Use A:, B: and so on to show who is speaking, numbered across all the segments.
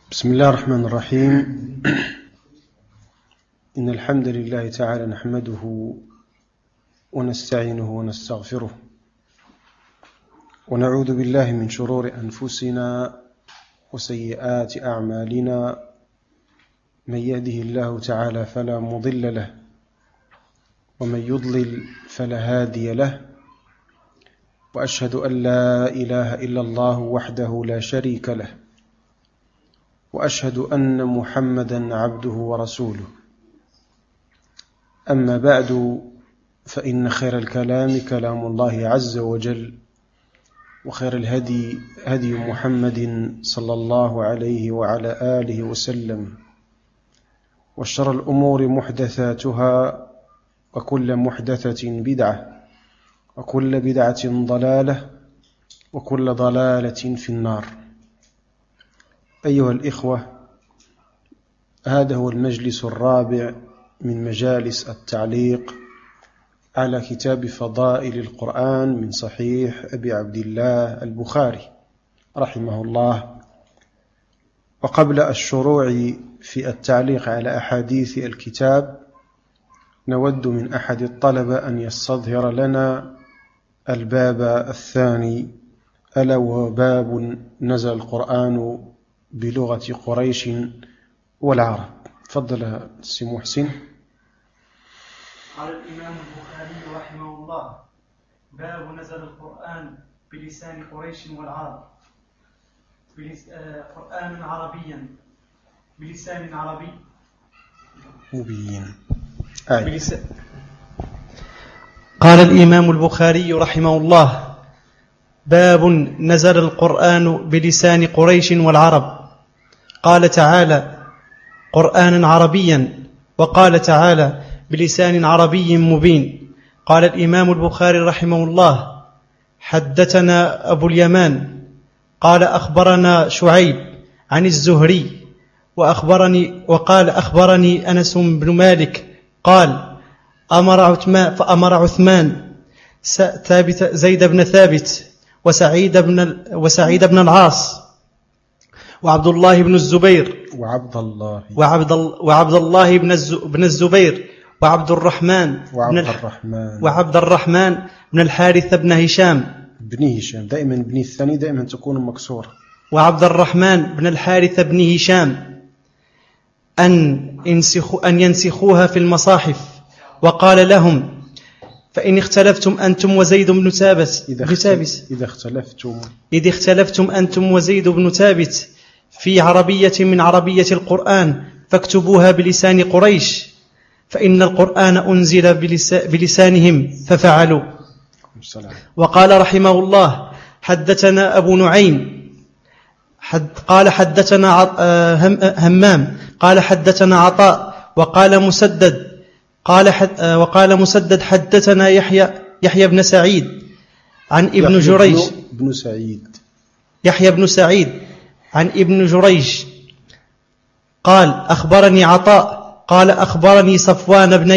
A: بسم الله الرحمن الرحيم. إن الحمد لله تعالى نحمده ونستعينه ونستغفره ونعوذ بالله من شرور أنفسنا وسيئات أعمالنا. من يهده الله تعالى فلا مضل له ومن يضلل فلا هادي له، وأشهد أن لا إله إلا الله وحده لا شريك له، وأشهد أن محمدا عبده ورسوله. أما بعد، فإن خير الكلام كلام الله عز وجل، وخير الهدي هدي محمد صلى الله عليه وعلى آله وسلم، وشر الأمور محدثاتها، وكل محدثة بدعة، وكل بدعة ضلالة، وكل ضلالة في النار. أيها الإخوة، هذا هو المجلس الرابع من مجالس التعليق على كتاب فضائل القرآن من صحيح أبي عبد الله البخاري رحمه الله. وقبل الشروع في التعليق على أحاديث الكتاب، نود من أحد الطلبة أن يستظهر لنا الباب الثاني، ألا وهو باب نزل القرآن بلغة قريش والعرب. تفضل سي محسن.
B: قال الإمام البخاري رحمه الله: باب نزل القرآن بلسان قريش والعرب، قرآنا عربيا بلسان عربي
A: مبين.
B: قال الإمام البخاري رحمه الله: باب نزل القرآن بلسان قريش والعرب. قال تعالى: قرآنا عربيا، وقال تعالى: بلسان عربي مبين. قال الإمام البخاري رحمه الله: حدثنا أبو اليمان قال أخبرنا شعيب عن الزهري وقال أخبرني أنس بن مالك قال: فأمر عثمان زيد بن ثابت وسعيد بن العاص وعبد الله بن الزبير وعبد الله بن الزبير وعبد الرحمن بن الحارث بن هشام.
A: دائما بن الثاني دائما تكون مكسورة.
B: وعبد الرحمن بن الحارث بن هشام أن ينسخوها في المصاحف. وقال لهم: فإن اختلفتم أنتم وزيد بن ثابت إذا اختلفتم أنتم وزيد بن ثابت في عربية من عربية القرآن فاكتبوها بلسان قريش، فإن القرآن أنزل بلسانهم ففعلوا. وقال رحمه الله: حدثنا أبو نعيم قال حدثنا همام قال حدثنا عطاء وقال مسدد حدثنا يحيى بن سعيد عن ابن جريج يحيى بن سعيد عن ابن جريج قال: أخبرني عطاء قال أخبرني صفوان بن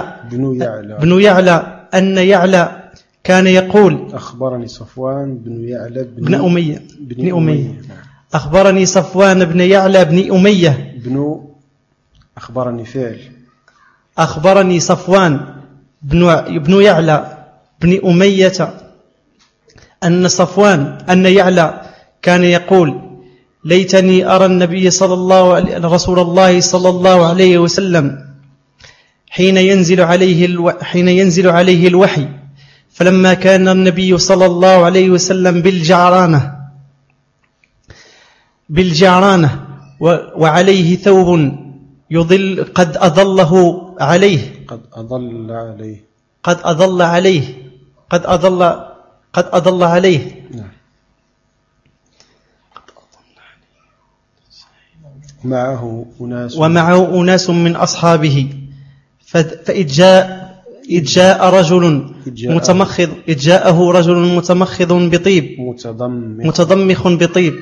B: يعلى أن يعلى كان يقول:
A: أخبرني صفوان بن يعلى
B: بن أمية أخبرني صفوان بن يعلى بن أمية
A: أخبرني فعل
B: أخبرني صفوان بن يعلى بن أمية أن يعلى كان يقول: ليتني أرى النبي رسول الله صلى الله عليه وسلم حين ينزل عليه الوحي، فلما كان النبي صلى الله عليه وسلم بالجعرانة وعليه ثوب يضل قد أضل عليه ومعه أناس من أصحابه. فإذ جاءه رجل متمخض بطيب متضمخ بطيب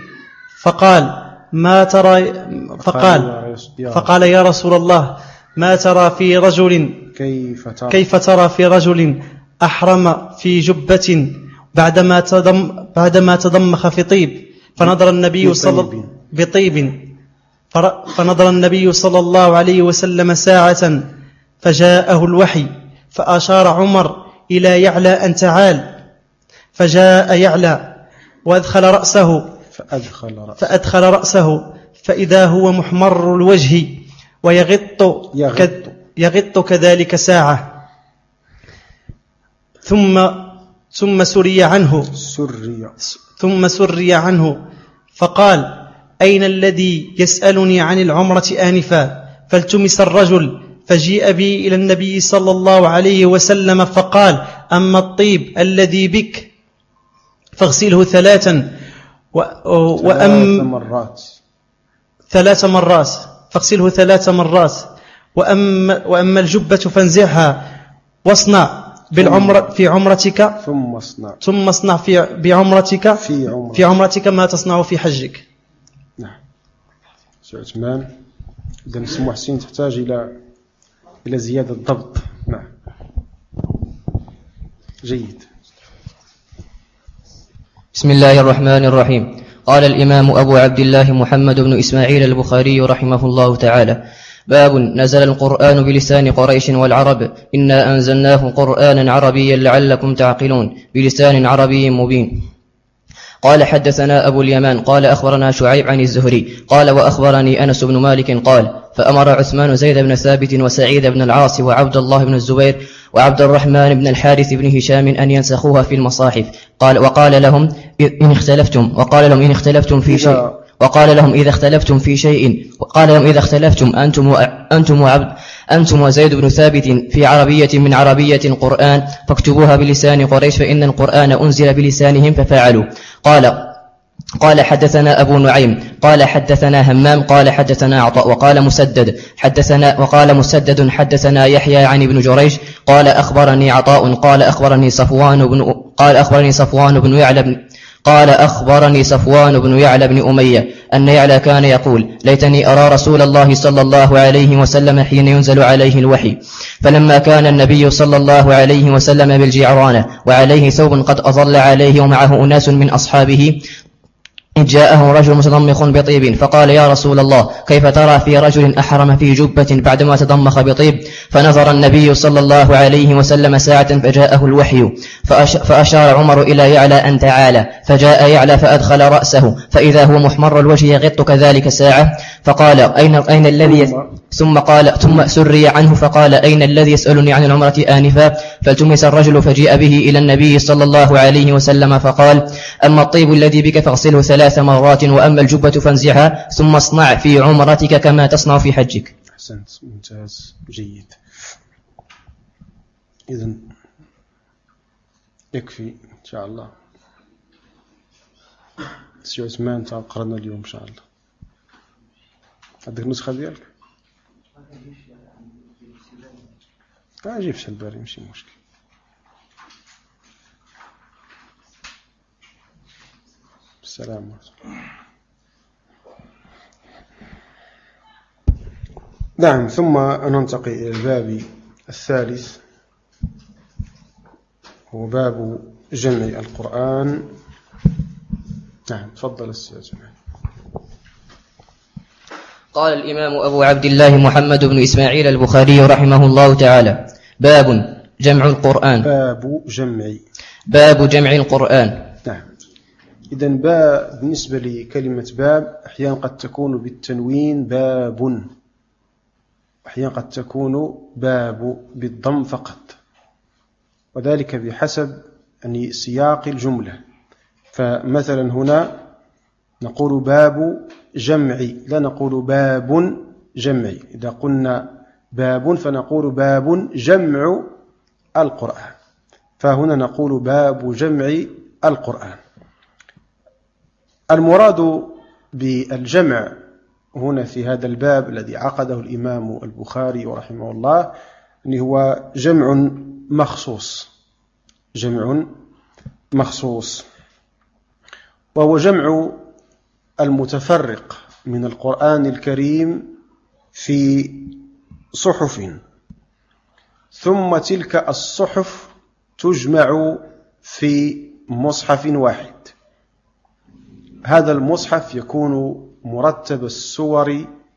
B: فقال: يا رسول الله، ما ترى في رجل كيف ترى في رجل أحرم في جبة بعدما تضمخ في طيب؟ فنظر النبي بطيب فنظر النبي صلى الله عليه وسلم ساعة فجاءه الوحي فأشار عمر إلى يعلى أن تعال، فجاء يعلى فأدخل رأسه فإذا هو محمر الوجه ويغط كذلك ساعة، ثم سري عنه فقال: أين الذي يسألني عن العمرة آنفا؟ فالتمس الرجل فجيء بي إلى النبي صلى الله عليه وسلم فقال: أما الطيب الذي بك فاغسله 3 مرات فاغسله 3 مرات، وأما الجبة فانزعها واصنع بالعمرة في عمرتك ثم اصنع في عمرتك ما تصنع في حجك.
A: نعم. سؤال عثمان، إذا اسم محسن تحتاج إلى زيادة ضبط. نعم، جيد.
C: بسم الله الرحمن الرحيم. قال الإمام أبو عبد الله محمد بن إسماعيل البخاري رحمه الله تعالى: باب نزل القرآن بلسان قريش والعرب، إنا أنزلناه قرآنا عربيا لعلكم تعقلون، بلسان عربي مبين. قال: حدثنا أبو اليمان قال أخبرنا شعيب عن الزهري قال: وأخبرني أنس بن مالك قال: فأمر عثمان زيد بن ثابت وسعيد بن العاص وعبد الله بن الزبير وعبد الرحمن بن الحارث بن هشام أن ينسخوها في المصاحف. وقال لهم إن اختلفتم في شيء وقال لهم إذا اختلفتم أنتم وزيد بن ثابت في عربية من عربية القرآن فاكتبوها بلسان قريش، فإن القرآن أنزل بلسانهم ففعلوا. قال حدثنا أبو نعيم قال حدثنا همام قال حدثنا عطاء وقال مسدد حدثنا يحيى عن ابن جريج قال أخبرني عطاء قال أخبرني صفوان بن يعلى بن أمية أن يعلى كان يقول: ليتني أرى رسول الله صلى الله عليه وسلم حين ينزل عليه الوحي. فلما كان النبي صلى الله عليه وسلم بالجعرانة وعليه ثوب قد أظل عليه ومعه أناس من أصحابه، جاءه رجل متضمخ بطيب فقال: يا رسول الله، كيف ترى في رجل أحرم في جبة بعدما تضمخ بطيب؟ فنظر النبي صلى الله عليه وسلم ساعة فجاءه الوحي، فأشار عمر إلى يعلى أن تعالى، فجاء يعلى فأدخل رأسه فإذا هو محمر الوجه يغط كذلك ساعة، فقال: أين الذي ثم سري عنه فقال: أين الذي يسألني عن العمرة آنفا؟ فالتمس الرجل فجيء به إلى النبي صلى الله عليه وسلم فقال: أما الطيب الذي بك فاغسله 3 مرات، وأما الجبة فانزعها ثم اصنع في عمرتك كما تصنع في حجك.
A: أحسنت، ممتاز، جيد. إذن يكفي إن شاء الله. سي عثمان قرأنا اليوم إن شاء الله. عندك نسخة ديالك؟ أجيب الباري ماشي مشكل. السلام عليكم. نعم، ثم ننتقل إلى الباب الثالث، هو باب جمع القرآن. نعم، تفضل السيد.
C: قال الإمام أبو عبد الله محمد بن إسماعيل البخاري رحمه الله تعالى: باب جمع القرآن. باب جمع القرآن.
A: نعم. إذن باب بالنسبة لكلمة باب أحيانا قد تكون بالتنوين باب، أحيانا قد تكون باب بالضم فقط، وذلك بحسب يعني سياق الجملة. فمثلا هنا نقول باب جمعي، لا نقول باب جمعي. إذا قلنا باب فنقول باب جمع القرآن، فهنا نقول باب جمع القرآن. المراد بالجمع هنا في هذا الباب الذي عقده الإمام البخاري رحمه الله أنه هو جمع مخصوص، وهو جمع المتفرق من القرآن الكريم في صحف، ثم تلك الصحف تجمع في مصحف واحد. هذا المصحف يكون مرتب السور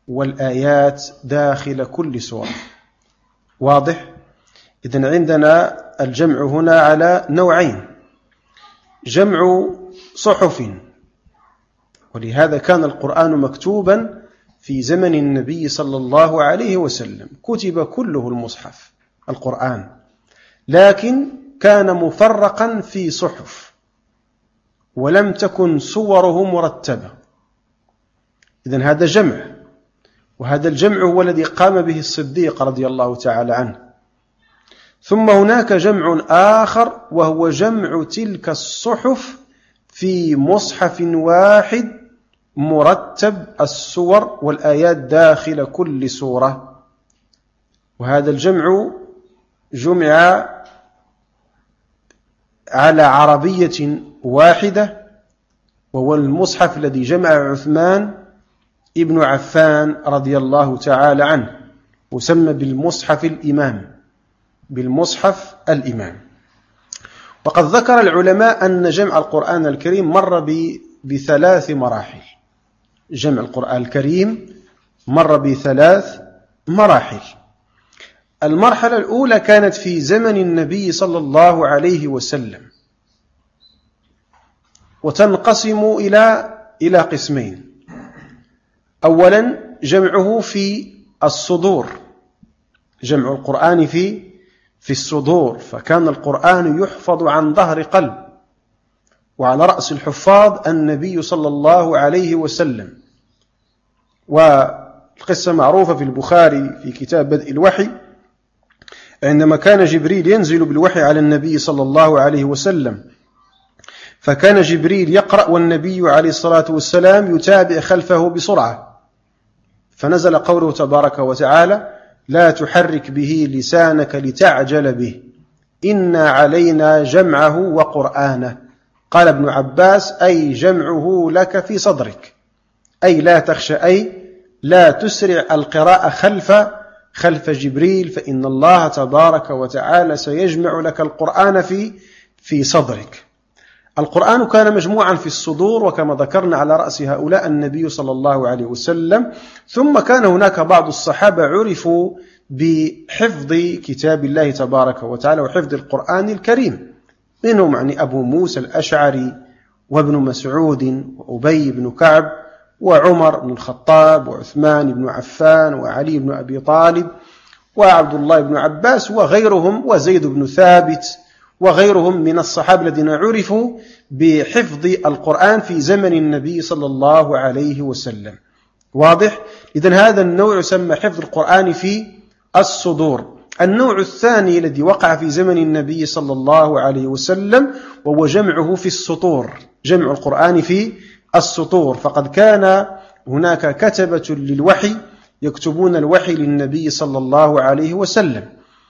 A: والآيات داخل كل سورة. واضح؟ إذن عندنا الجمع هنا على نوعين: جمع صحف، ولهذا كان القرآن مكتوبا في زمن النبي صلى الله عليه وسلم، كتب كله المصحف القرآن، لكن كان مفرقا في صحف ولم تكن صوره مرتبة. إذن هذا جمع، وهذا الجمع هو الذي قام به الصديق رضي الله تعالى عنه. ثم هناك جمع آخر وهو جمع تلك الصحف في مصحف واحد مرتب السور والآيات داخل كل سورة، وهذا الجمع جمع على عربية واحدة، وهو المصحف الذي جمع عثمان ابن عفان رضي الله تعالى عنه، وسمى بالمصحف الإمام. وقد ذكر العلماء أن جمع القرآن الكريم مر بثلاث مراحل. جمع القرآن الكريم مر بثلاث مراحل. المرحلة الأولى كانت في زمن النبي صلى الله عليه وسلم، وتنقسم إلى قسمين: أولا جمعه في الصدور، جمع القرآن في الصدور، فكان القرآن يحفظ عن ظهر قلب، وعلى رأس الحفاظ النبي صلى الله عليه وسلم. والقصة معروفة في البخاري في كتاب بدء الوحي، عندما كان جبريل ينزل بالوحي على النبي صلى الله عليه وسلم، فكان جبريل يقرأ والنبي عليه الصلاة والسلام يتابع خلفه بسرعة، فنزل قوله تبارك وتعالى: لا تحرك به لسانك لتعجل به إنا علينا جمعه وقرآنه. قال ابن عباس: أي جمعه لك في صدرك، أي لا تخشى، أي لا تسرع القراءة خلف جبريل، فإن الله تبارك وتعالى سيجمع لك القرآن في صدرك. القرآن كان مجموعا في الصدور، وكما ذكرنا على رأس هؤلاء النبي صلى الله عليه وسلم. ثم كان هناك بعض الصحابة عرفوا بحفظ كتاب الله تبارك وتعالى وحفظ القرآن الكريم، منهم أبو موسى الأشعري وابن مسعود وأبي بن كعب وعمر بن الخطاب وعثمان بن عفان وعلي بن أبي طالب وعبد الله بن عباس وغيرهم وزيد بن ثابت وغيرهم من الصحابة الذين عرفوا بحفظ القرآن في زمن النبي صلى الله عليه وسلم. واضح؟ إذن هذا النوع يسمى حفظ القرآن في الصدور. النوع الثاني الذي وقع في زمن النبي صلى الله عليه وسلم وهو جمعه في السطور، جمع القرآن في السطور، فقد كان هناك كتبة للوحي يكتبون الوحي للنبي صلى الله عليه وسلم،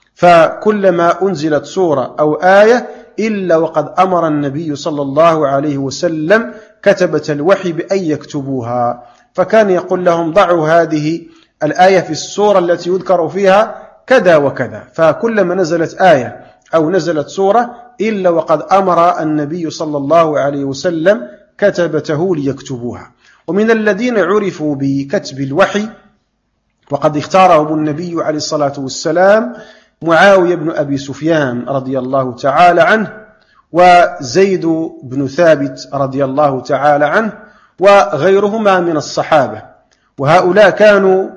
A: فكلما أنزلت سورة أو آية إلا وقد أمر النبي صلى الله عليه وسلم كتبة الوحي بأن يكتبوها، فكان يقول لهم: ضعوا هذه الآية في السورة التي يذكر فيها كذا وكذا، فكلما نزلت آية أو نزلت سورة إلا وقد أمر النبي صلى الله عليه وسلم كتبته ليكتبوها. ومن الذين عرفوا بكتب الوحي وقد اختارهم النبي عليه الصلاة والسلام معاوية بن أبي سفيان رضي الله تعالى عنه، وزيد بن ثابت رضي الله تعالى عنه، وغيرهما من الصحابة، وهؤلاء كانوا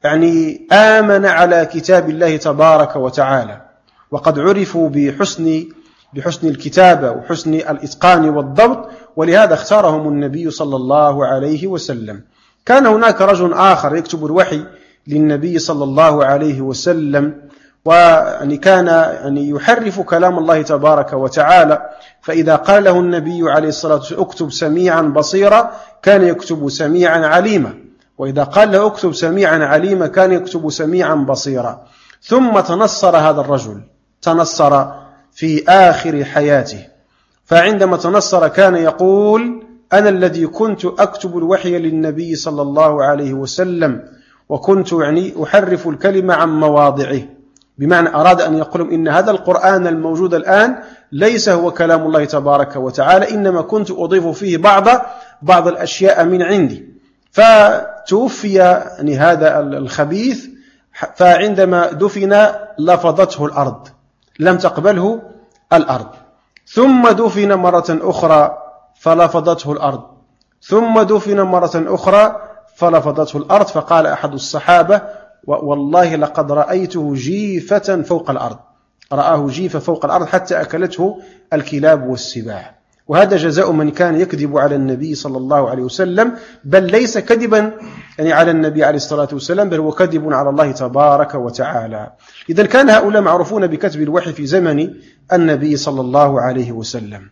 A: آمن على كتاب الله تبارك وتعالى، وقد عرفوا بحسن الكتابة وحسن الإتقان والضبط، ولهذا اختارهم النبي صلى الله عليه وسلم. كان هناك رجل آخر يكتب الوحي للنبي صلى الله عليه وسلم، وكان يحرف كلام الله تبارك وتعالى، فإذا قال له النبي عليه الصلاة والسلام: اكتب سميعا بصيرا، كان يكتب سميعا عليما، وإذا قال له اكتب سميعا عليما كان يكتب سميعا بصيرا. ثم تنصر هذا الرجل، تنصر في آخر حياته، فعندما تنصر كان يقول: أنا الذي كنت أكتب الوحي للنبي صلى الله عليه وسلم، وكنت أحرف الكلمة عن مواضعه، بمعنى أراد أن يقول إن هذا القرآن الموجود الآن ليس هو كلام الله تبارك وتعالى، إنما كنت أضيف فيه بعض الأشياء من عندي. فتوفي يعني هذا الخبيث، فعندما دفن لفظته الأرض، لم تقبله الأرض. ثم دفن مرة أخرى فلفظته الأرض، ثم دفن مرة أخرى فلفظته الأرض. فقال أحد الصحابة: والله لقد رأيته جيفة فوق الأرض، رآه جيفة فوق الأرض حتى أكلته الكلاب والسباع. وهذا جزاء من كان يكذب على النبي صلى الله عليه وسلم، بل ليس كذبا يعني على النبي عليه الصلاة والسلام، بل هو كذب على الله تبارك وتعالى. إذن كان هؤلاء معروفون بكتب الوحي في زمن النبي صلى الله عليه وسلم.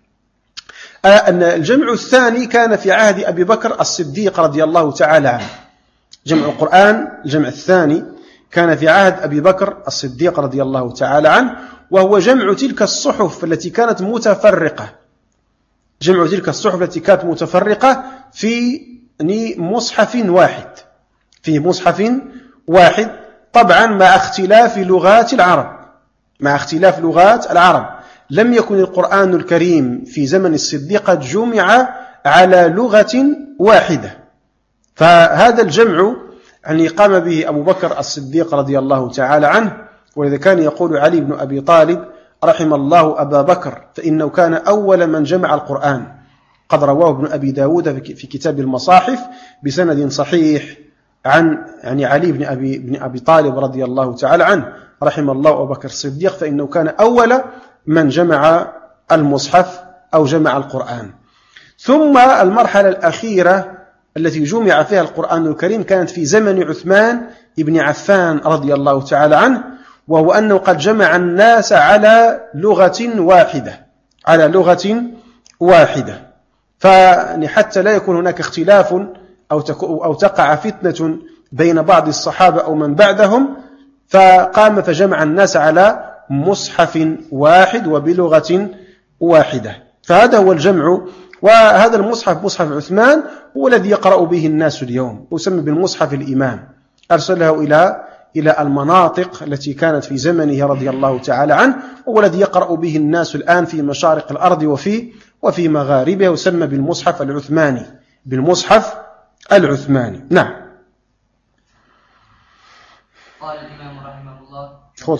A: الجمع الثاني كان في عهد أبي بكر الصديق رضي الله تعالى عنه. جمع القرآن الجمع الثاني كان في عهد أبي بكر الصديق رضي الله تعالى عنه، وهو جمع تلك الصحف التي كانت متفرقة، جمع تلك الصحف التي كانت متفرقة في مصحف واحد، في مصحف واحد، طبعا مع اختلاف لغات العرب، مع اختلاف لغات العرب. لم يكن القرآن الكريم في زمن الصديق قد جمع على لغة واحدة، فهذا الجمع يعني قام به أبو بكر الصديق رضي الله تعالى عنه. ولذا كان يقول علي بن أبي طالب: رحم الله أبا بكر فإنه كان أول من جمع القرآن. قد رواه ابن أبي داود في كتاب المصاحف بسند صحيح عن يعني علي بن أبي طالب رضي الله تعالى عنه: رحم الله أبا بكر الصديق فإنه كان أول من جمع المصحف أو جمع القرآن. ثم المرحلة الأخيرة التي جمع فيها القرآن الكريم كانت في زمن عثمان بن عفان رضي الله تعالى عنه، وهو أنه قد جمع الناس على لغة واحدة، على لغة واحدة، فحتى لا يكون هناك اختلاف أو تقع فتنة بين بعض الصحابة أو من بعدهم، فقام فجمع الناس على مصحف واحد وبلغة واحدة. فهذا هو الجمع. وهذا المصحف مصحف عثمان هو الذي يقرأ به الناس اليوم، يسمى بالمصحف الإمام. أرسله إلى المناطق التي كانت في زمنه رضي الله تعالى عنه، هو الذي يقرأ به الناس الآن في مشارق الأرض وفي مغاربها، يسمى بالمصحف العثماني، بالمصحف العثماني. نعم.
C: قال الإمام رحمه الله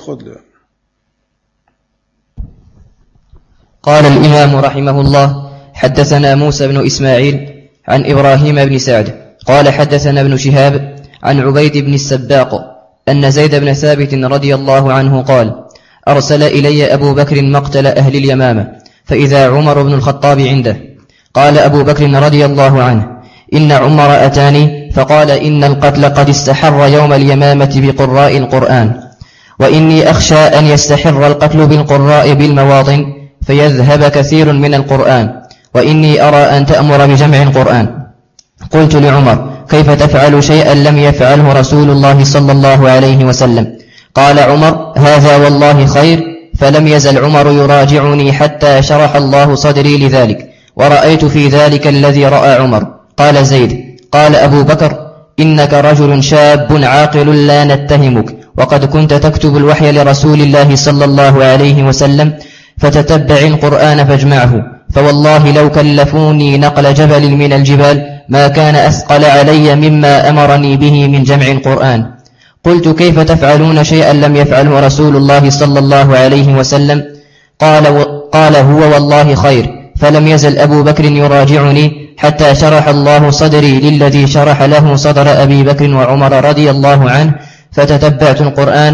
C: قال الإمام رحمه الله: حدثنا موسى بن إسماعيل عن إبراهيم بن سعد قال حدثنا ابن شهاب عن عبيد بن السباق أن زيد بن ثابت رضي الله عنه قال: أرسل إلي أبو بكر مقتل أهل اليمامة، فإذا عمر بن الخطاب عنده. قال أبو بكر رضي الله عنه: إن عمر أتاني فقال: إن القتل قد استحر يوم اليمامة بقراء القرآن، وإني أخشى أن يستحر القتل بالقراء بالمواطن فيذهب كثير من القرآن، وإني أرى أن تأمر بجمع القرآن. قلت لعمر: كيف تفعل شيئا لم يفعله رسول الله صلى الله عليه وسلم؟ قال عمر: هذا والله خير. فلم يزل عمر يراجعني حتى شرح الله صدري لذلك، ورأيت في ذلك الذي رأى عمر. قال زيد: قال أبو بكر: إنك رجل شاب عاقل لا نتهمك، وقد كنت تكتب الوحي لرسول الله صلى الله عليه وسلم، فتتبع القرآن فاجمعه، فوالله لو كلفوني نقل جبل من الجبال ما كان أثقل علي مما أمرني به من جمع القرآن. قلت: كيف تفعلون شيئا لم يفعله رسول الله صلى الله عليه وسلم؟ قال هو والله خير. فلم يزل أبو بكر يراجعني حتى شرح الله صدري للذي شرح له صدر أبي بكر وعمر رضي الله عنه، فتتبعت القرآن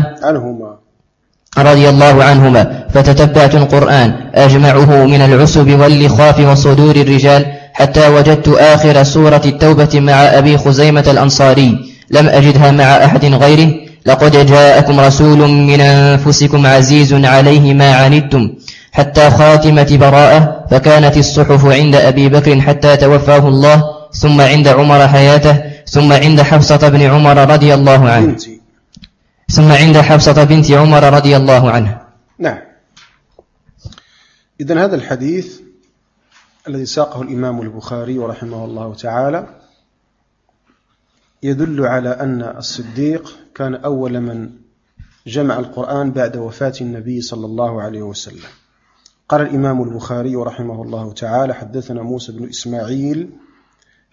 C: رضي الله عنهما، فتتبعت القرآن أجمعه من العسب واللخاف وصدور الرجال، حتى وجدت آخر سورة التوبة مع أبي خزيمة الأنصاري، لم أجدها مع أحد غيره: لقد جاءكم رسول من أنفسكم عزيز عليه ما عنتم، حتى خاتمة براءة. فكانت الصحف عند أبي بكر حتى توفاه الله، ثم عند عمر حياته، ثم عند حفصة بن عمر رضي الله عنه، ثم عند حفصة بنت عمر رضي الله عنه.
A: نعم. إذن هذا الحديث الذي ساقه الإمام البخاري رحمه الله تعالى يدل على أن الصديق كان أول من جمع القرآن بعد وفاة النبي صلى الله عليه وسلم. قال الإمام البخاري رحمه الله تعالى: حدثنا موسى بن إسماعيل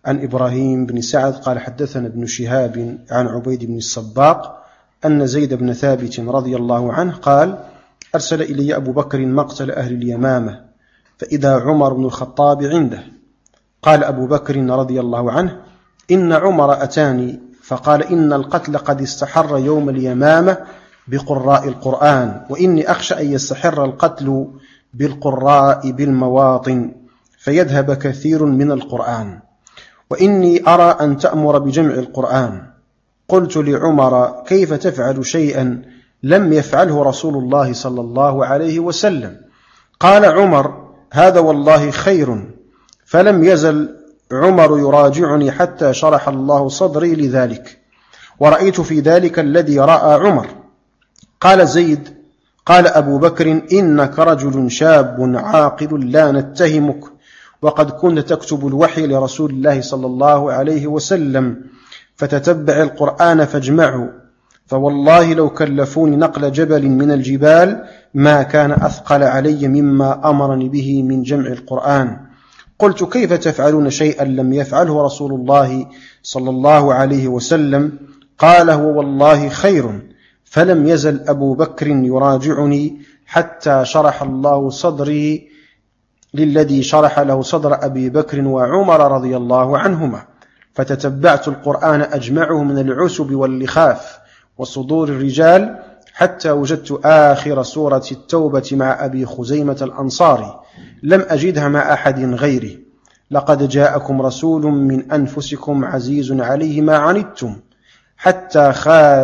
A: عن إبراهيم بن سعد قال حدثنا ابن شهاب عن عبيد بن الصباق أن زيد بن ثابت رضي الله عنه قال أرسل إلي أبو بكر مقتل أهل اليمامة فإذا عمر بن الخطاب عنده. قال أبو بكر رضي الله عنه إن عمر أتاني فقال إن القتل قد استحر يوم اليمامة بقراء القرآن، وإني أخشى أن يستحر القتل بالقراء بالمواطن فيذهب كثير من القرآن، وإني أرى أن تأمر بجمع القرآن. قلت لعمر كيف تفعل شيئا لم يفعله رسول الله صلى الله عليه وسلم؟ قال عمر هذا والله خير. فلم يزل عمر يراجعني حتى شرح الله صدري لذلك، ورأيت في ذلك الذي رأى عمر. قال زيد قال أبو بكر إنك رجل شاب عاقل لا نتهمك، وقد كنت تكتب الوحي لرسول الله صلى الله عليه وسلم، فتتبع القرآن فاجمعه، فوالله لو كلفوني نقل جبل من الجبال ما كان أثقل علي مما أمرني به من جمع القرآن. قلت كيف تفعلون شيئا لم يفعله رسول الله صلى الله عليه وسلم؟ قال هو والله خير. فلم يزل أبو بكر يراجعني حتى شرح الله صدري للذي شرح له صدر أبي بكر وعمر رضي الله عنهما، فتتبعت القرآن أجمعه من العسب واللخاف وصدور الرجال حتى وجدت آخر سورة التوبة مع أبي خزيمة الأنصاري، لم أجدها مع أحد غيره. لقد جاءكم رسول من أنفسكم عزيز عليه ما عنتم حتى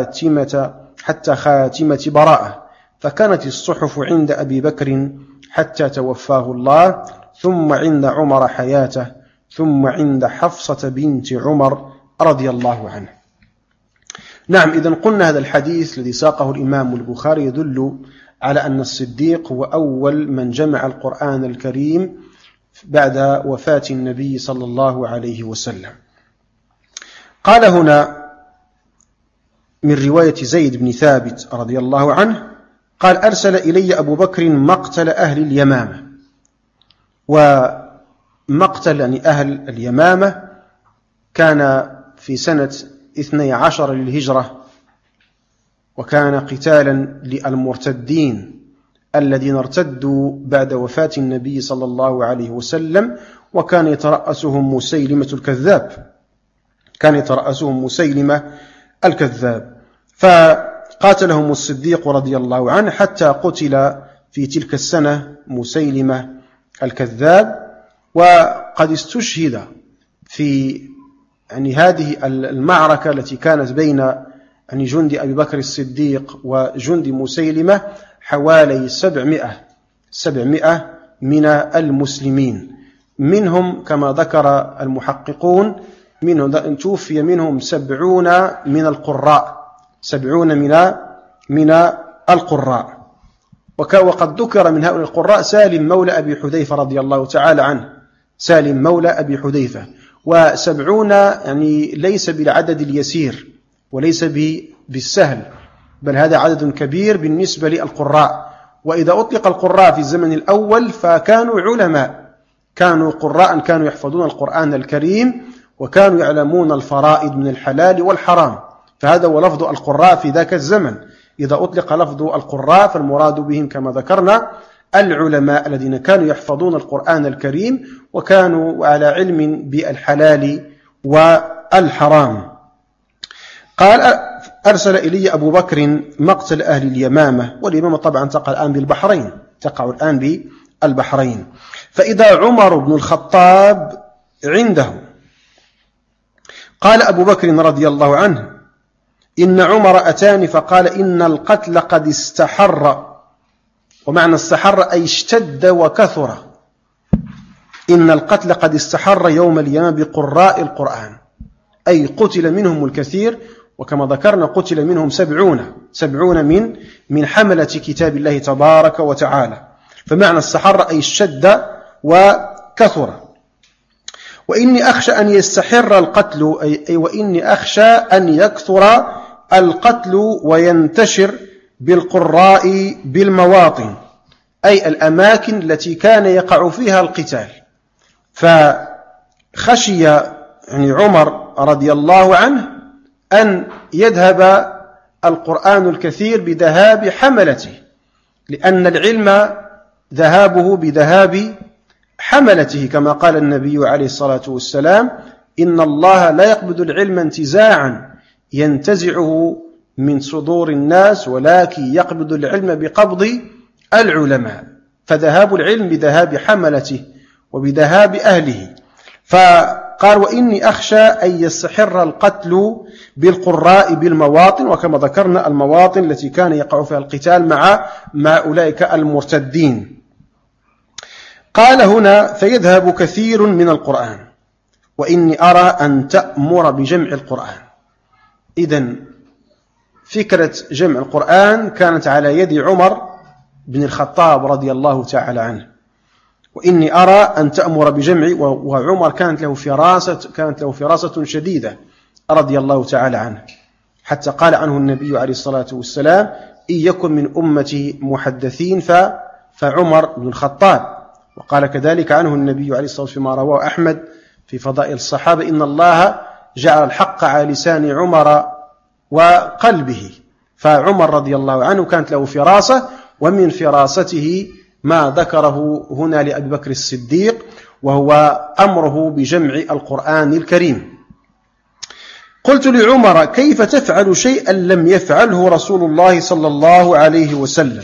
A: خاتمة براءة. فكانت الصحف عند أبي بكر حتى توفاه الله، ثم عند عمر حياته، ثم عند حفصة بنت عمر رضي الله عنه. نعم، إذن قلنا هذا الحديث الذي ساقه الإمام البخاري يدل على أن الصديق هو أول من جمع القرآن الكريم بعد وفاة النبي صلى الله عليه وسلم. قال هنا من رواية زيد بن ثابت رضي الله عنه قال أرسل إلي أبو بكر مقتل أهل اليمامة. ومقتل يعني أهل اليمامة كان في سنة 12 للهجرة، وكان قتالا للمرتدين الذين ارتدوا بعد وفاة النبي صلى الله عليه وسلم، وكان يترأسهم مسيلمة الكذاب، فقاتلهم الصديق رضي الله عنه حتى قتل في تلك السنة مسيلمة الكذاب. وقد استشهد في هذه المعركة التي كانت بين جند أبي بكر الصديق وجند مسيلمة حوالي 700 من المسلمين، منهم كما ذكر المحققون منهم توفي منهم 70 من القراء. وقد ذكر من هؤلاء القراء سالم مولى أبي حذيفة رضي الله تعالى عنه، سالم مولى أبي حذيفة. و70 ليس بالعدد اليسير وليس بالسهل، بل هذا عدد كبير بالنسبة للقراء. وإذا أطلق القراء في الزمن الأول فكانوا علماء، كانوا قراء، كانوا يحفظون القرآن الكريم، وكانوا يعلمون الفرائض من الحلال والحرام. فهذا هو لفظ القراء في ذاك الزمن. إذا أطلق لفظ القراء فالمراد بهم كما ذكرنا العلماء الذين كانوا يحفظون القرآن الكريم وكانوا على علم بالحلال والحرام. قال أرسل إلي أبو بكر مقتل أهل اليمامة، واليمامة طبعا تقع الآن بالبحرين. فإذا عمر بن الخطاب عنده. قال أبو بكر رضي الله عنه إن عمر أتاني فقال إن القتل قد استحر، ومعنى استحر أي اشتد وكثر. إن القتل قد استحر يوم اليمامة بقراء القرآن، أي قتل منهم الكثير، وكما ذكرنا قتل منهم 70 من حملة كتاب الله تبارك وتعالى. فمعنى استحر أي اشتد وكثر. وإني أخشى أن يستحر القتل، أي وإني أخشى أن يكثر القتل وينتشر بالقراء بالمواطن، أي الأماكن التي كان يقع فيها القتال. فخشي يعني عمر رضي الله عنه أن يذهب القرآن الكثير بذهاب حملته، لأن العلم ذهابه بذهاب حملته، كما قال النبي عليه الصلاة والسلام: إن الله لا يقبض العلم انتزاعا ينتزعه من صدور الناس، ولكن يقبض العلم بقبض العلماء. فذهاب العلم بذهاب حملته وبذهاب أهله. فقال: وإني أخشى أن يستحر القتل بالقراء بالمواطن، وكما ذكرنا المواطن التي كان يقع فيها القتال مع أولئك المرتدين. قال هنا: فيذهب كثير من القرآن، وإني أرى أن تأمر بجمع القرآن. إذن فكرة جمع القرآن كانت على يد عمر بن الخطاب رضي الله تعالى عنه. وإني أرى أن تأمر بجمع، وعمر كانت له فراسة شديدة رضي الله تعالى عنه، حتى قال عنه النبي عليه الصلاة والسلام: إن يكن من أمتي محدثين فعمر بن الخطاب. وقال كذلك عنه النبي عليه الصلاة والسلام فيما رواه أحمد في فضائل الصحابة: إن الله جعل الحق على لسان عمر وقلبه. فعمر رضي الله عنه كانت له فراسة، ومن فراسته ما ذكره هنا لأبي بكر الصديق، وهو أمره بجمع القرآن الكريم. قلت لعمر: كيف تفعل شيئا لم يفعله رسول الله صلى الله عليه وسلم؟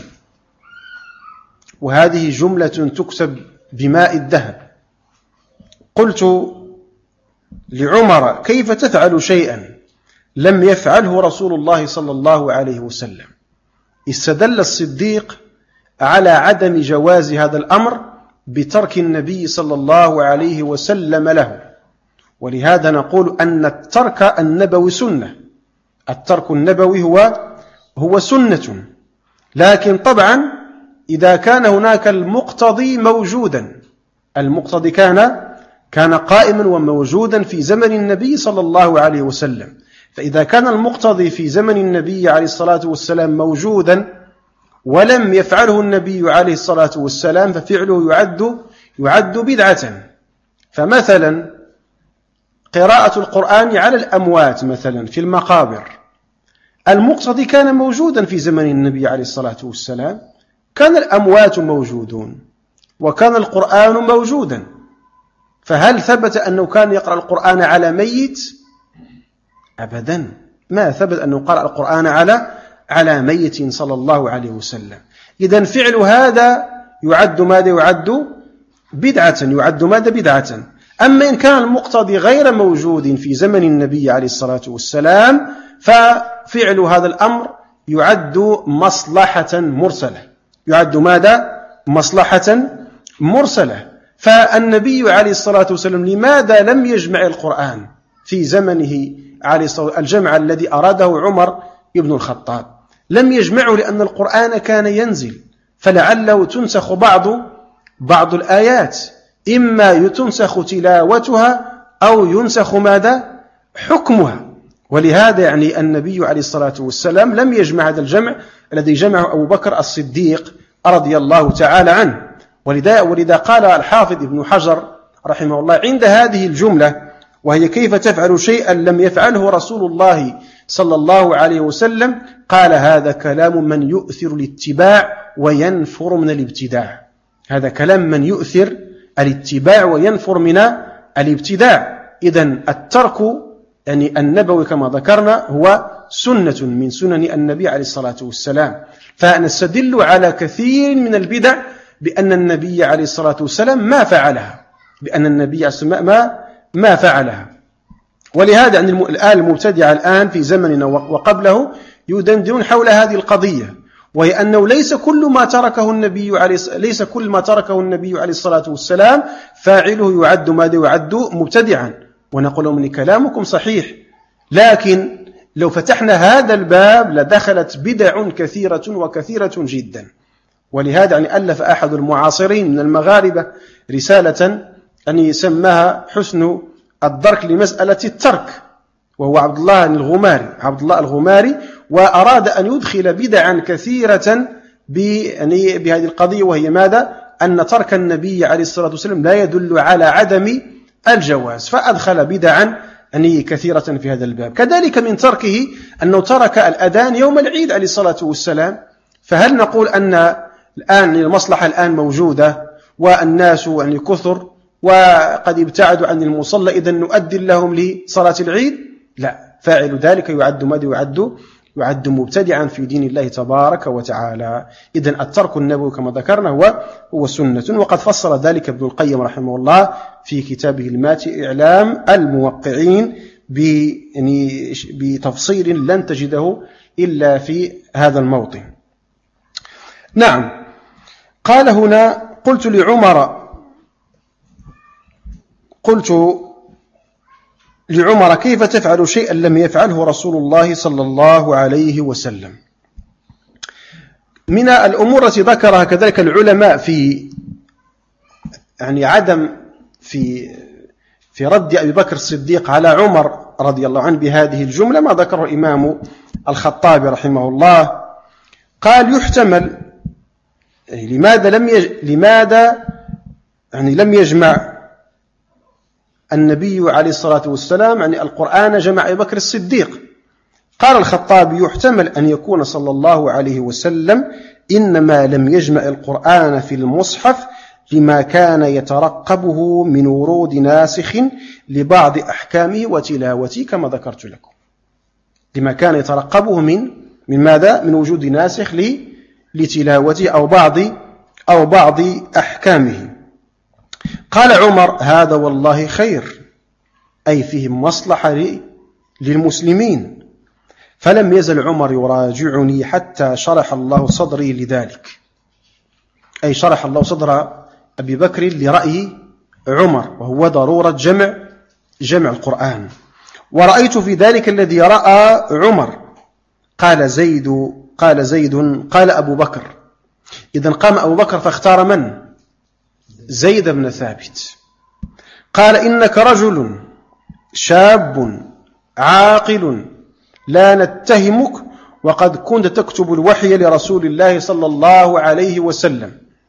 A: وهذه جملة تكتب بماء الذهب. قلت لعمر: كيف تفعل شيئا لم يفعله رسول الله صلى الله عليه وسلم؟ استدل الصديق على عدم جواز هذا الأمر بترك النبي صلى الله عليه وسلم له، ولهذا نقول أن الترك النبوي سنة. الترك النبوي هو سنة، لكن طبعا إذا كان هناك المقتضي موجودا، المقتضي كان قائما وموجودا في زمن النبي صلى الله عليه وسلم. فإذا كان المقتضي في زمن النبي عليه الصلاة والسلام موجودا ولم يفعله النبي عليه الصلاة والسلام، ففعله يعد بدعة. فمثلا قراءة القرآن على الأموات مثلا في المقابر، المقتضي كان موجودا في زمن النبي عليه الصلاة والسلام، كان الأموات موجودون وكان القرآن موجودا. فهل ثبت أنه كان يقرأ القرآن على ميت؟ أبدا، ما ثبت أنه قرأ القرآن على ميت صلى الله عليه وسلم. إذن فعل هذا يعد ماذا؟ يعد بدعة. أما إن كان المقتضي غير موجود في زمن النبي عليه الصلاة والسلام، ففعل هذا الأمر يعد مصلحة مرسلة. يعد ماذا؟ مصلحة مرسلة. فالنبي عليه الصلاة والسلام لماذا لم يجمع القرآن في زمنه عليه الصلاة؟ الجمع الذي أراده عمر ابن الخطاب لم يجمعه لأن القرآن كان ينزل، فلعله تنسخ بعض الآيات، إما تنسخ تلاوتها أو ينسخ ماذا؟ حكمها. ولهذا يعني النبي عليه الصلاة والسلام لم يجمع هذا الجمع الذي جمعه أبو بكر الصديق رضي الله تعالى عنه. ولذا قال الحافظ ابن حجر رحمه الله عند هذه الجملة، وهي كيف تفعل شيئا لم يفعله رسول الله صلى الله عليه وسلم، قال: هذا كلام من يؤثر الاتباع وينفر من الابتداع. هذا كلام من يؤثر الاتباع وينفر من الابتداع. إذن الترك يعني النبوي كما ذكرنا هو سنة من سنن النبي عليه الصلاة والسلام. فنستدل على كثير من البدع بأن النبي عليه الصلاة والسلام ما فعلها، بأن النبي عليه الصلاة والسلام ما فعلها. ولهذا أن المبتدع الآن في زمننا وقبله يدندنون حول هذه القضية، وهي أنه ليس كل ما تركه النبي عليه الصلاة والسلام فاعله يعد ماذا؟ يعد مبتدعا. ونقول من كلامكم صحيح، لكن لو فتحنا هذا الباب لدخلت بدع كثيرة جدا. ولهذا يعني ألف أحد المعاصرين من المغاربة رسالة أن سماها حسن الدرك لمسألة الترك، وهو عبد الله الغماري، وأراد أن يدخل بدعا كثيرة بهذه القضية، وهي ماذا؟ أن ترك النبي عليه الصلاة والسلام لا يدل على عدم الجواز، فأدخل بدعا كثيرة في هذا الباب. كذلك من تركه أنه ترك الأذان يوم العيد عليه الصلاة والسلام. فهل نقول أن الآن المصلحة الآن موجودة والناس كثر وقد ابتعدوا عن المصلى إذن نؤذن لهم لصلاة العيد؟ لا، فاعل ذلك يعد ماذا؟ يعد مبتدعا في دين الله تبارك وتعالى. إذن الترك النبوي كما ذكرنا هو سنة، وقد فسر ذلك ابن القيم رحمه الله في كتابه الماتي إعلام الموقعين بتفصيل لن تجده إلا في هذا الموطن. نعم، قال هنا: قلت لعمر كيف تفعل شيئا لم يفعله رسول الله صلى الله عليه وسلم؟ من الأمور التي ذكرها كذلك العلماء في عدم في رد أبي بكر الصديق على عمر رضي الله عنه بهذه الجملة ما ذكره الإمام الخطابي رحمه الله. قال: يحتمل لماذا لم يجمع النبي عليه الصلاة والسلام القرآن جمع أبي بكر الصديق؟ قال الخطابي: يحتمل أن يكون صلى الله عليه وسلم إنما لم يجمع القرآن في المصحف لما كان يترقبه من ورود ناسخ لبعض أحكامه وتلاوته كما ذكرت لكم، لما كان يترقبه من ماذا؟ من وجود ناسخ لتلاوته أو بعض أحكامه. قال عمر: هذا والله خير، أي فيه مصلحة للمسلمين. فلم يزل عمر يراجعني حتى شرح الله صدري لذلك، أي شرح الله صدر أبي بكر لرأي عمر، وهو ضرورة جمع القرآن. ورأيت في ذلك الذي رأى عمر. قال زيد قال أبو بكر. إذن قام أبو بكر فاختار من؟ زيد بن ثابت. قال: إنك رجل شاب عاقل لا نتهمك، وقد كنت تكتب الوحي لرسول الله صلى الله عليه وسلم.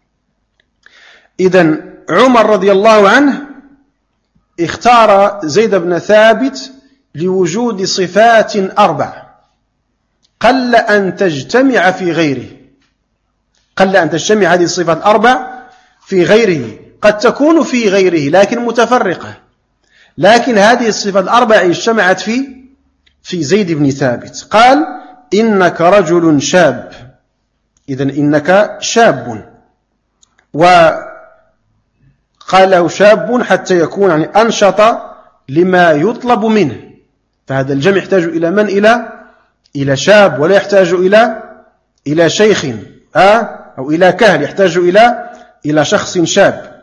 A: إذن عمر رضي الله عنه اختار زيد بن ثابت لوجود صفات 4 قل أن تجتمع في غيره، قل أن تجتمع هذه الصفات 4 في غيره، قد تكون في غيره لكن متفرقة، لكن هذه الصفات 4 اجتمعت في زيد بن ثابت. قال: إنك رجل شاب. إذن إنك شاب، وقال له شاب حتى يكون أنشط لما يطلب منه، فهذا الجمع يحتاج إلى من؟ إلى شاب، ولا يحتاج إلى شيخ أو إلى كهل، يحتاج إلى شخص شاب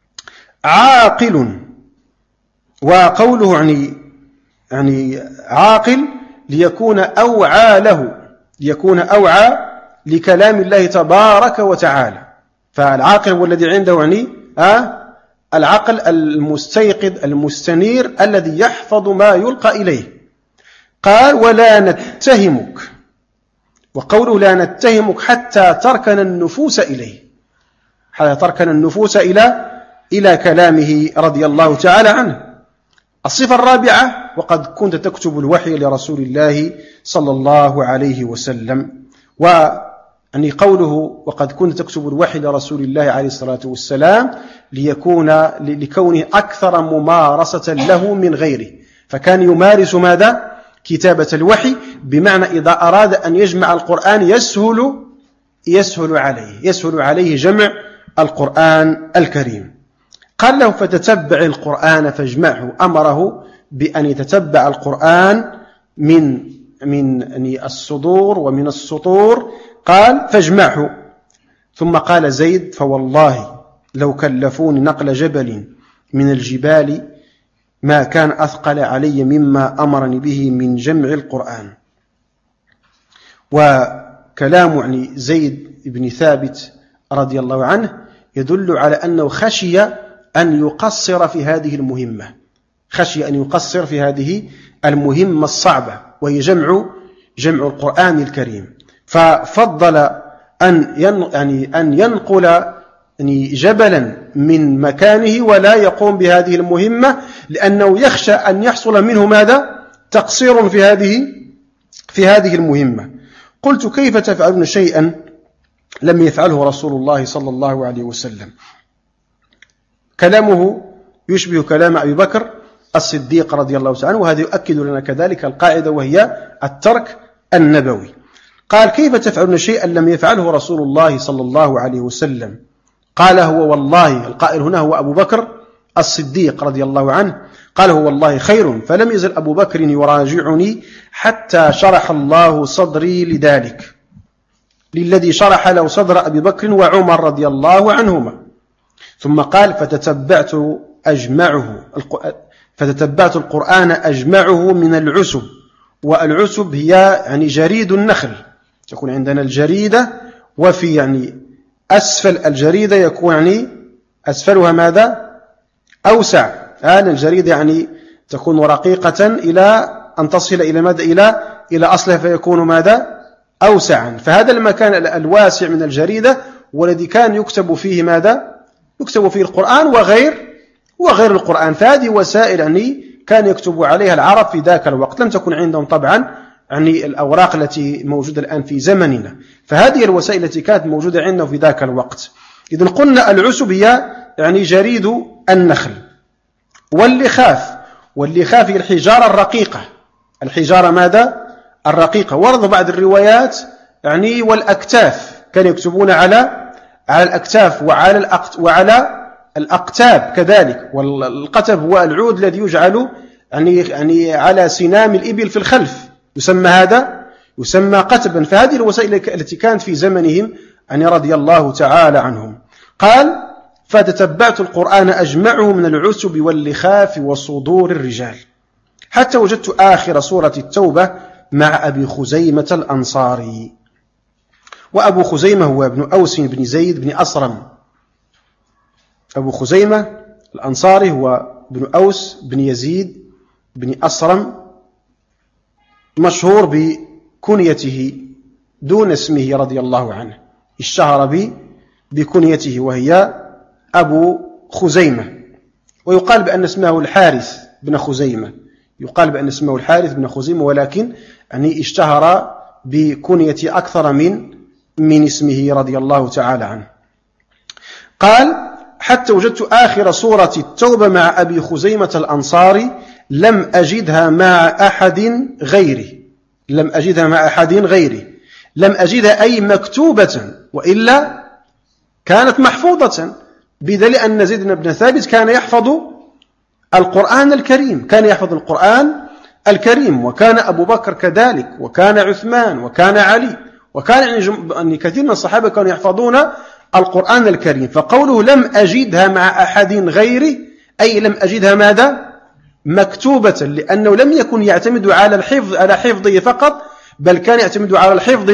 A: عاقل. وقوله يعني عاقل ليكون أوعى لكلام الله تبارك وتعالى. فالعاقل هو الذي عنده العقل المستيقظ المستنير الذي يحفظ ما يلقى إليه. قال: ولا نتهمك. وقوله لا نتهمك حتى تركن النفوس إليه، حتى تركن النفوس إلى كلامه رضي الله تعالى عنه. الصفة 4: وقد كنت تكتب الوحي لرسول الله صلى الله عليه وسلم. وأني قوله وقد كنت تكتب الوحي لرسول الله عليه الصلاة والسلام لكونه أكثر ممارسة له من غيره، فكان يمارس ماذا؟ كتابة الوحي، بمعنى إذا أراد أن يجمع القرآن يسهل عليه جمع القرآن الكريم. قال له: فتتبع القرآن فاجمعه. أمره بأن يتتبع القرآن من الصدور ومن السطور. قال: فاجمعه. ثم قال زيد: فوالله لو كلفوني نقل جبل من الجبال ما كان أثقل علي مما أمرني به من جمع القرآن. وكلام زيد بن ثابت رضي الله عنه يدل على أنه خشي أن يقصر في هذه المهمة، خشي أن يقصر في هذه المهمة الصعبة، وهي جمع القرآن الكريم. ففضل أن ينقل يعني جبلا من مكانه ولا يقوم بهذه المهمة، لأنه يخشى أن يحصل منه ماذا؟ تقصير في هذه المهمة. قلت: كيف تفعلون شيئا لم يفعله رسول الله صلى الله عليه وسلم؟ كلامه يشبه كلام أبي بكر الصديق رضي الله عنه، وهذا يؤكد لنا كذلك القاعدة وهي الترك النبوي. قال: كيف تفعلون شيئا لم يفعله رسول الله صلى الله عليه وسلم؟ قال: هو والله، القائل هنا هو أبو بكر الصديق رضي الله عنه، قال: هو والله خير، فلم يزل أبو بكر يراجعني حتى شرح الله صدري لذلك، للذي شرح له صدر أبي بكر وعمر رضي الله عنهما. ثم قال: فتتبعت القرآن أجمعه من العسب، والعسب هي يعني جريد النخل، تكون عندنا الجريدة، وفي يعني أسفل الجريدة يكون يعني أسفلها ماذا؟ أوسع. الجريدة يعني تكون رقيقة إلى أن تصل إلى ماذا؟ إلى أصلها، فيكون ماذا؟ أوسعا. فهذا المكان الواسع من الجريدة والذي كان يكتب فيه ماذا؟ يكتب فيه القرآن وغير القرآن. فهذه وسائل يعني كان يكتب عليها العرب في ذاك الوقت، لم تكن عندهم طبعا يعني الأوراق التي موجودة الآن في زمننا، فهذه الوسائل التي كانت موجودة عندنا في ذاك الوقت. إذن قلنا العسب هي يعني جريد النخل. واللخاف هي الحجارة الرقيقة. الحجارة ماذا؟ الرقيقة. ورد بعض الروايات يعني والأكتاف، كانوا يكتبون على الأكتاف وعلى الأقتاب كذلك. والقتب هو العود الذي يجعل يعني على سنام الإبل في الخلف، يسمى قتبا. فهذه الوسائل التي كانت في زمنهم يعني رضي الله تعالى عنهم. قال: فتتبعت القرآن أجمعه من العسب واللخاف وصدور الرجال، حتى وجدت آخر سورة التوبة مع أبي خزيمة الأنصاري. وأبو خزيمة هو ابن أوس بن زيد بن أصرم. أبو خزيمة الأنصاري هو ابن أوس بن يزيد بن أصرم، مشهور بكنيته دون اسمه رضي الله عنه، اشتهر بكنيته وهي أبو خزيمة. ويقال بأن اسمه الحارث بن خزيمة، ولكن يعني اشتهر بكنيته أكثر من اسمه رضي الله تعالى عنه. قال: حتى وجدت آخر سورة التوبة مع أبي خزيمة الأنصاري لم أجدها مع أحد غيره. لم أجدها أي مكتوبة، وإلا كانت محفوظة، بدليل أن زيد بن ثابت كان يحفظ القرآن الكريم، وكان أبو بكر كذلك، وكان عثمان، وكان علي، وكان يعني كثير من الصحابة كانوا يحفظون القرآن الكريم. فقوله لم أجدها مع أحد غيري أي لم أجدها ماذا؟ مكتوبة، لأنه لم يكن يعتمد على حفظه فقط، بل كان يعتمد على الحفظ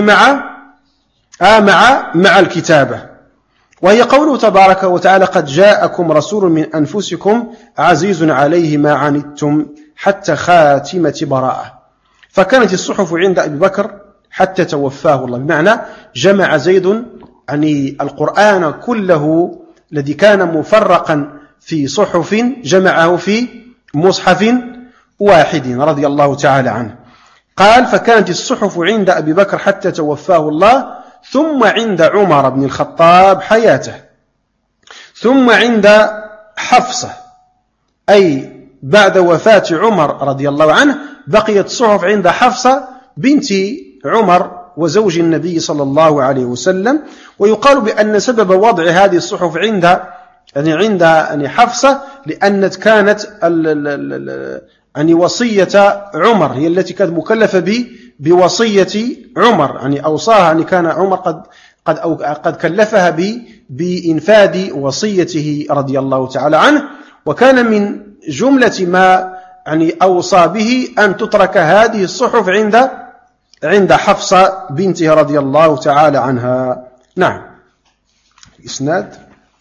A: مع الكتابة. وهي قوله تبارك وتعالى: قد جاءكم رسول من أنفسكم عزيز عليه ما عنتم حتى خاتمة براءة. فكانت الصحف عند أبي بكر حتى توفاه الله، بمعنى جمع زيد يعني القرآن كله الذي كان مفرقا في صحف جمعه في مصحف واحد رضي الله تعالى عنه. قال: فكانت الصحف عند أبي بكر حتى توفاه الله، ثم عند عمر بن الخطاب حياته، ثم عند حفصة، أي بعد وفاة عمر رضي الله عنه بقيت صحف عند حفصة بنت عمر وزوج النبي صلى الله عليه وسلم. ويقال بأن سبب وضع هذه الصحف عند حفصة لأن كانت يعني وصية عمر هي التي كانت مكلفة بوصية عمر، يعني أوصاها، يعني كان عمر قد كلفها بإنفاذ وصيته رضي الله تعالى عنه. وكان من جملة ما يعني أوصى به أن تترك هذه الصحف عند حفصة بنته رضي الله تعالى عنها. نعم. إسناد.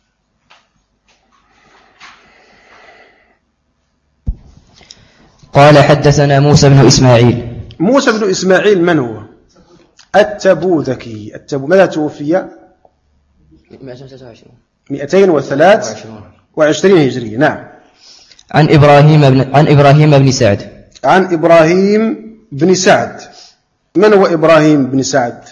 C: قال: حدثنا موسى بن إسماعيل.
A: من هو؟ التبوذكي. متى توفي؟
C: 125.
A: 223 هجرية. نعم.
C: عن إبراهيم بن سعد.
A: عن إبراهيم بن سعد. من هو إبراهيم بن سعد؟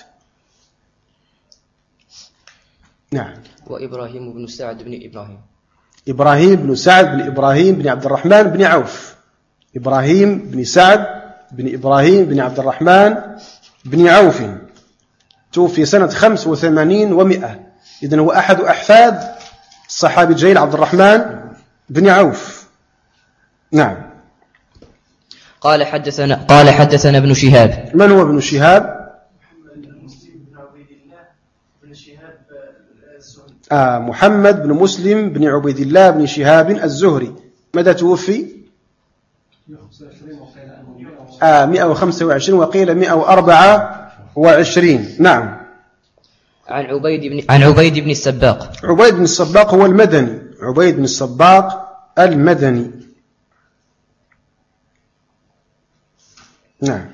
A: نعم.
C: وإبراهيم بن سعد بن
A: إبراهيم بن سعد بن إبراهيم بن عبد الرحمن بن عوف. إبراهيم بن سعد بن إبراهيم بن عبد الرحمن بن عوف، توفي سنة 85 و100. إذن هو أحد أحفاد الصحابي الجليل عبد الرحمن بن عوف. نعم.
C: قال حدثنا ابن شهاب.
A: من هو ابن شهاب؟ محمد بن مسلم بن عبيد الله بن شهاب الزهري. متى توفي؟ 125 وقيل 124. نعم.
C: عن عبيد بن السباق.
A: عبيد بن السباق هو المدني. عبيد بن السباق المدني. نعم.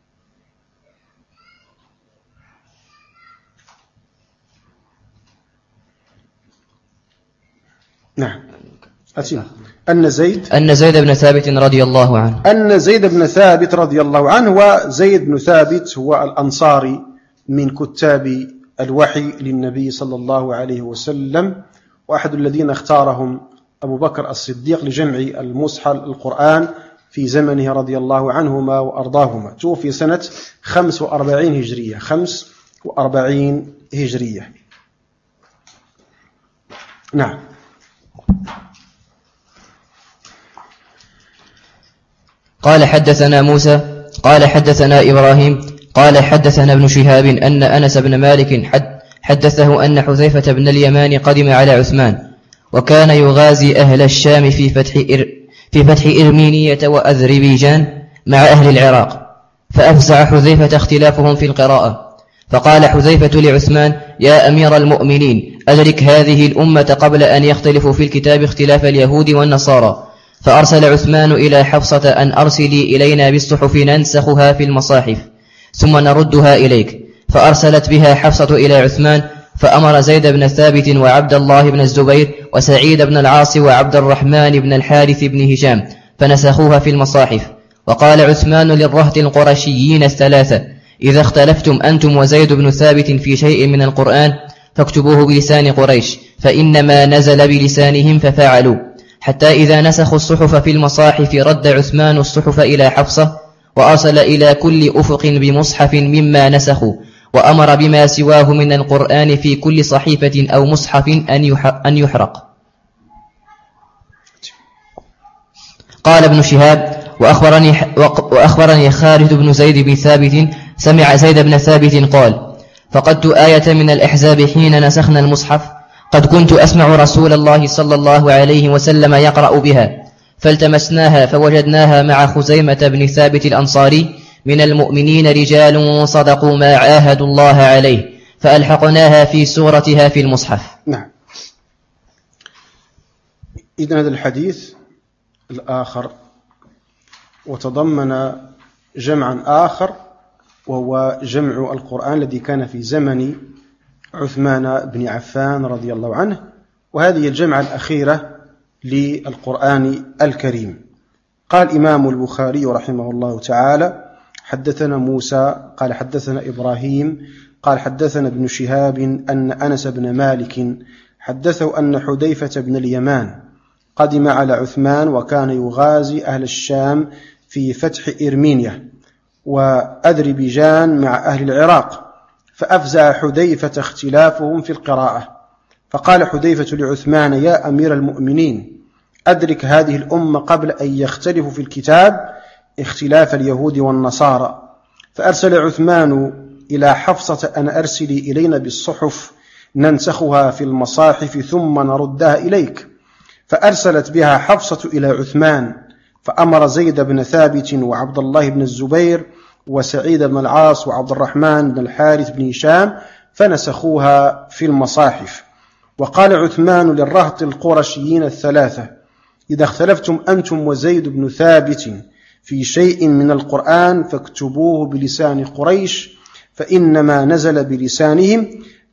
A: نعم. أن زيد
C: بن ثابت رضي الله عنه.
A: أن زيد بن ثابت رضي الله عنه. وزيد بن ثابت هو الأنصاري من كتاب الوحي للنبي صلى الله عليه وسلم، وأحد الذين اختارهم أبو بكر الصديق لجمع المصحف القرآن في زمنه رضي الله عنهما وأرضاهما. توفي سنة 45 هجرية. 45 هجرية. نعم.
C: قال حدثنا موسى قال حدثنا إبراهيم قال حدثنا ابن شهاب أن أنس بن مالك حدثه أن حذيفة بن اليمان قدم على عثمان، وكان يغازي أهل الشام في فتح إرمينية وأذربيجان مع أهل العراق، فأفزع حذيفة اختلافهم في القراءة، فقال حذيفة لعثمان: يا أمير المؤمنين، أدرك هذه الأمة قبل أن يختلفوا في الكتاب اختلاف اليهود والنصارى. فأرسل عثمان إلى حفصة أن أرسلي إلينا بالصحف ننسخها في المصاحف ثم نردها إليك، فأرسلت بها حفصة إلى عثمان، فأمر زيد بن ثابت وعبد الله بن الزبير وسعيد بن العاص وعبد الرحمن بن الحارث بن هشام فنسخوها في المصاحف. وقال عثمان للرهط القرشيين الثلاثة: إذا اختلفتم أنتم وزيد بن ثابت في شيء من القرآن فاكتبوه بلسان قريش، فإنما نزل بلسانهم ففعلوا. حتى إذا نسخوا الصحف في المصاحف رد عثمان الصحف إلى حفصة، وأرسل إلى كل أفق بمصحف مما نسخوا، وأمر بما سواه من القرآن في كل صحيفة أو مصحف أن يحرق. قال ابن شهاب: وأخبرني خالد بن زيد بن ثابت سمع زيد بن ثابت قال: فقدت آية من الأحزاب حين نسخنا المصحف، قد كنت أسمع رسول الله صلى الله عليه وسلم يقرأ بها، فالتمسناها فوجدناها مع خزيمة بن ثابت الأنصاري من المؤمنين رجال صدقوا ما عاهدوا الله عليه، فألحقناها في سورتها في المصحف.
A: نعم. إذن هذا الحديث الآخر وتضمن جمعا آخر، وهو جمع القرآن الذي كان في زمن عثمان بن عفان رضي الله عنه، وهذه الجمعة الأخيرة للقرآن الكريم. قال الإمام البخاري رحمه الله تعالى: حدثنا موسى قال حدثنا إبراهيم قال حدثنا ابن شهاب أن أنس بن مالك حدثه أن حذيفة بن اليمان قدم على عثمان، وكان يغازي أهل الشام في فتح إرمينيا وأذربيجان مع أهل العراق، فأفزع حذيفة اختلافهم في القراءة، فقال حذيفة لعثمان: يا أمير المؤمنين، أدرك هذه الأمة قبل أن يختلفوا في الكتاب اختلاف اليهود والنصارى. فأرسل عثمان إلى حفصة أن أرسلي إلينا بالصحف ننسخها في المصاحف ثم نردها إليك، فأرسلت بها حفصة إلى عثمان، فأمر زيد بن ثابت وعبد الله بن الزبير وسعيد بن العاص وعبد الرحمن بن الحارث بن هشام فنسخوها في المصاحف. وقال عثمان للرهط القرشيين الثلاثة: إذا اختلفتم أنتم وزيد بن ثابت في شيء من القرآن فاكتبوه بلسان قريش، فإنما نزل بلسانهم،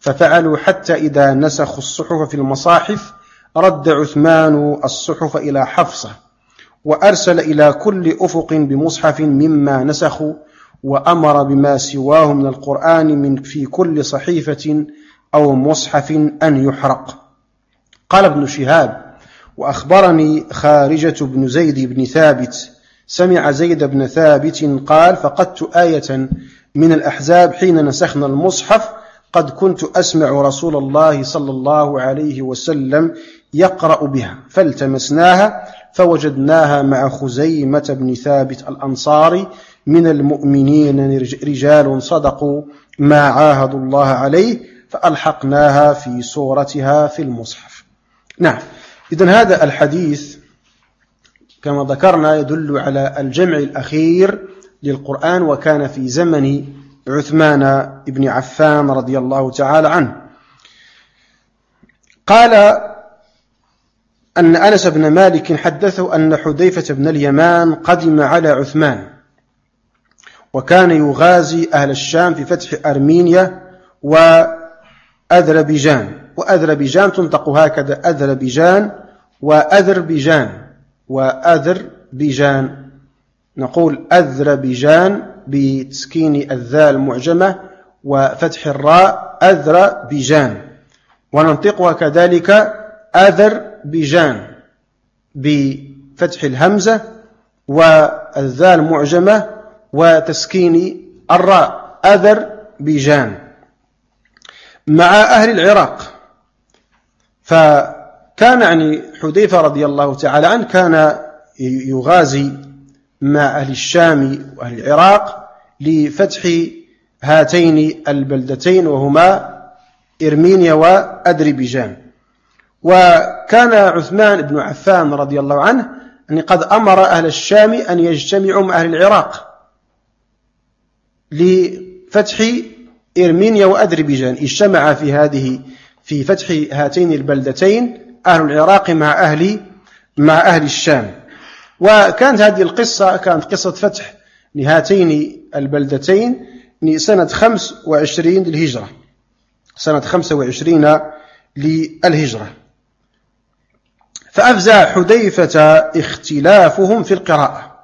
A: ففعلوا حتى إذا نسخوا الصحف في المصاحف رد عثمان الصحف إلى حفصة وأرسل إلى كل أفق بمصحف مما نسخوا وأمر بما سواه من القرآن في كل صحيفة أو مصحف أن يحرق. قال ابن شهاب: وأخبرني خارجة بن زيد بن ثابت سمع زيد بن ثابت قال: فقدت آية من الأحزاب حين نسخنا المصحف قد كنت أسمع رسول الله صلى الله عليه وسلم يقرأ بها فالتمسناها فوجدناها مع خزيمة بن ثابت الأنصاري من المؤمنين رجال صدقوا ما عاهدوا الله عليه فألحقناها في سورتها في المصحف. نعم، إذن هذا الحديث كما ذكرنا يدل على الجمع الأخير للقرآن، وكان في زمن عثمان بن عفان رضي الله تعالى عنه. قال أن أنس بن مالك حدثه أن حذيفة بن اليمان قدم على عثمان وكان يغازي أهل الشام في فتح أرمينيا وأذربيجان، وأذربيجان تنطق هكذا: أذربيجان وأذربيجان، نقول أذربيجان بتسكين الذال معجمة وفتح الراء أذربيجان، وننطقها كذلك أذربيجان بفتح الهمزة والذال معجمة وتسكين الراء أذربيجان. مع أهل العراق، فكان حذيفة رضي الله تعالى عنه كان يغازي مع أهل الشام وأهل العراق لفتح هاتين البلدتين وهما إرمينيا وأذربيجان. وكان عثمان بن عفان رضي الله عنه أن قد أمر أهل الشام أن يجتمعوا مع أهل العراق لفتح إرمينيا وأذربيجان. اجتمع في فتح هاتين البلدتين أهل العراق مع أهل الشام. وكانت هذه القصة كانت قصة فتح لهاتين البلدتين سنة 25 للهجرة، سنة 25 للهجرة. فأفزع حذيفة اختلافهم في القراءة،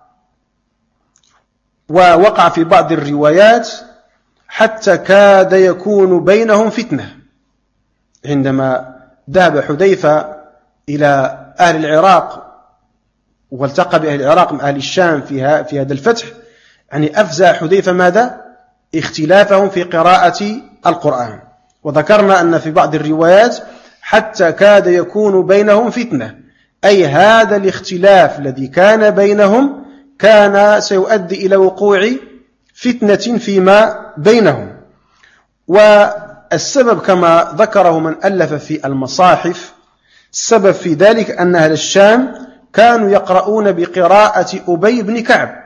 A: ووقع في بعض الروايات حتى كاد يكون بينهم فتنة. عندما ذهب حذيفة إلى أهل العراق والتقى بأهل العراق مع أهل الشام في هذا الفتح، أفزع حذيفة ماذا؟ اختلافهم في قراءة القرآن. وذكرنا أن في بعض الروايات حتى كاد يكون بينهم فتنة، أي هذا الاختلاف الذي كان بينهم كان سيؤدي إلى وقوع فتنة فيما بينهم. والسبب كما ذكره من ألف في المصاحف، السبب في ذلك أن أهل الشام كانوا يقرؤون بقراءة أبي بن كعب،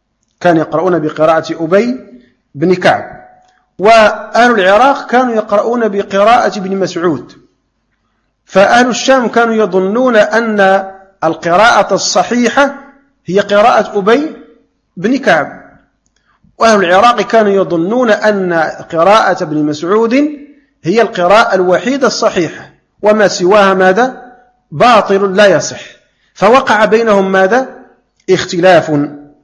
A: بن كعب، وأهل العراق كانوا يقرؤون بقراءة ابن مسعود. فأهل الشام كانوا يظنون أن القراءة الصحيحة هي قراءة أبي بن كعب، وأهل العراق كانوا يظنون أن قراءة ابن مسعود هي القراءة الوحيدة الصحيحة، وما سواها ماذا؟ باطل لا يصح. فوقع بينهم ماذا؟ اختلاف.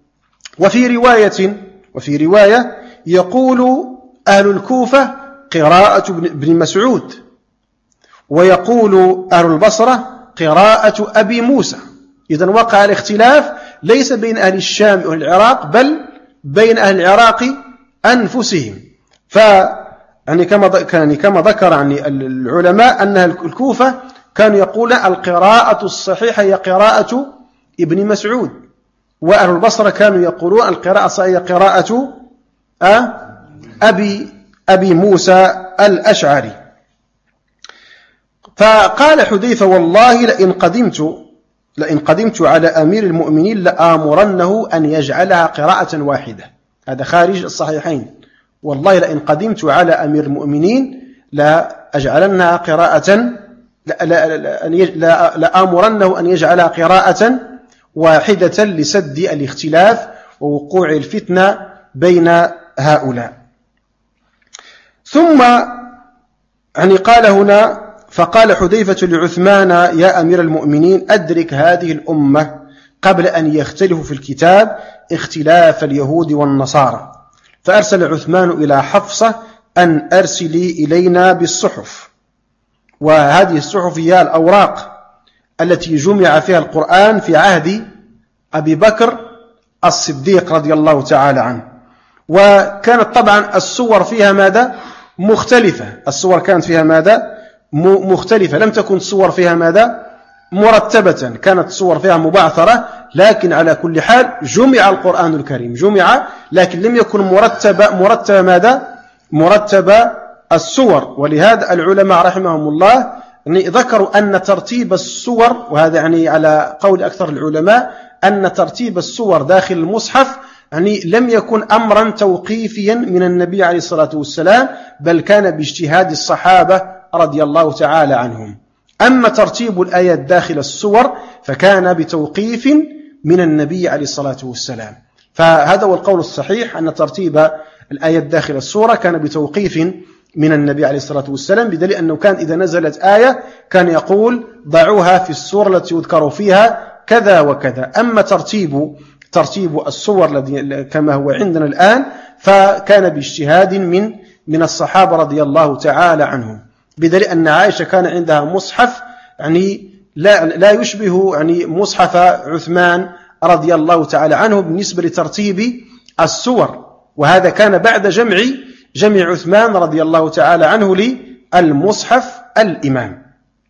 A: وفي رواية يقول أهل الكوفة قراءة ابن مسعود، ويقول أهل البصرة قراءة أبي موسى. إذن وقع الاختلاف ليس بين أهل الشام وأهل العراق، بل بين أهل العراق أنفسهم. كما ذكر العلماء أن الكوفة كانوا يقولون القراءة الصحيحة هي قراءة ابن مسعود، وأهل البصرة كانوا يقولون القراءة الصحيحة هي قراءة أبي موسى الأشعري. فقال حذيفة: والله لئن قدمت على أمير المؤمنين لآمرنه أن يجعلها قراءة واحدة. هذا خارج الصحيحين. والله لئن قدمت على أمير المؤمنين لأجعلنها لآمرنه أن يجعلها قراءة واحدة لسد الاختلاف ووقوع الفتنة بين هؤلاء. ثم يعني قال هنا: فقال حذيفة لعثمان: يا أمير المؤمنين، أدرك هذه الأمة قبل أن يختلفوا في الكتاب اختلاف اليهود والنصارى. فأرسل عثمان إلى حفصة أن أرسلي إلينا بالصحف. وهذه الصحف هي الأوراق التي جمع فيها القرآن في عهد أبي بكر الصديق رضي الله تعالى عنه. وكانت طبعا الصور فيها ماذا؟ مختلفة. الصور كانت فيها ماذا؟ مختلفة. لم تكن الصور فيها ماذا؟ مرتبة. كانت الصور فيها مبعثرة، لكن على كل حال جمع القرآن الكريم، جمع، لكن لم يكن مرتب ماذا؟ مرتب الصور. ولهذا العلماء رحمهم الله ذكروا أن ترتيب الصور، وهذا يعني على قول أكثر العلماء، أن ترتيب الصور داخل المصحف يعني لم يكن أمرا توقيفيا من النبي عليه الصلاة والسلام، بل كان باجتهاد الصحابة رضي الله تعالى عنهم. أما ترتيب الآيات داخل السور فكان بتوقيف من النبي عليه الصلاة والسلام. فهذا هو القول الصحيح، أن ترتيب الآيات داخل السورة كان بتوقيف من النبي عليه الصلاة والسلام، بدليل أنه كان إذا نزلت آية كان يقول: ضعوها في السورة التي يذكر فيها كذا وكذا. أما ترتيب السور كما هو عندنا الآن فكان باجتهاد من الصحابة رضي الله تعالى عنهم، بدليل أن عائشة كان عندها مصحف يعني لا يشبه يعني مصحف عثمان رضي الله تعالى عنه بالنسبة لترتيب السور، وهذا كان بعد جمع عثمان رضي الله تعالى عنه للمصحف الإمام.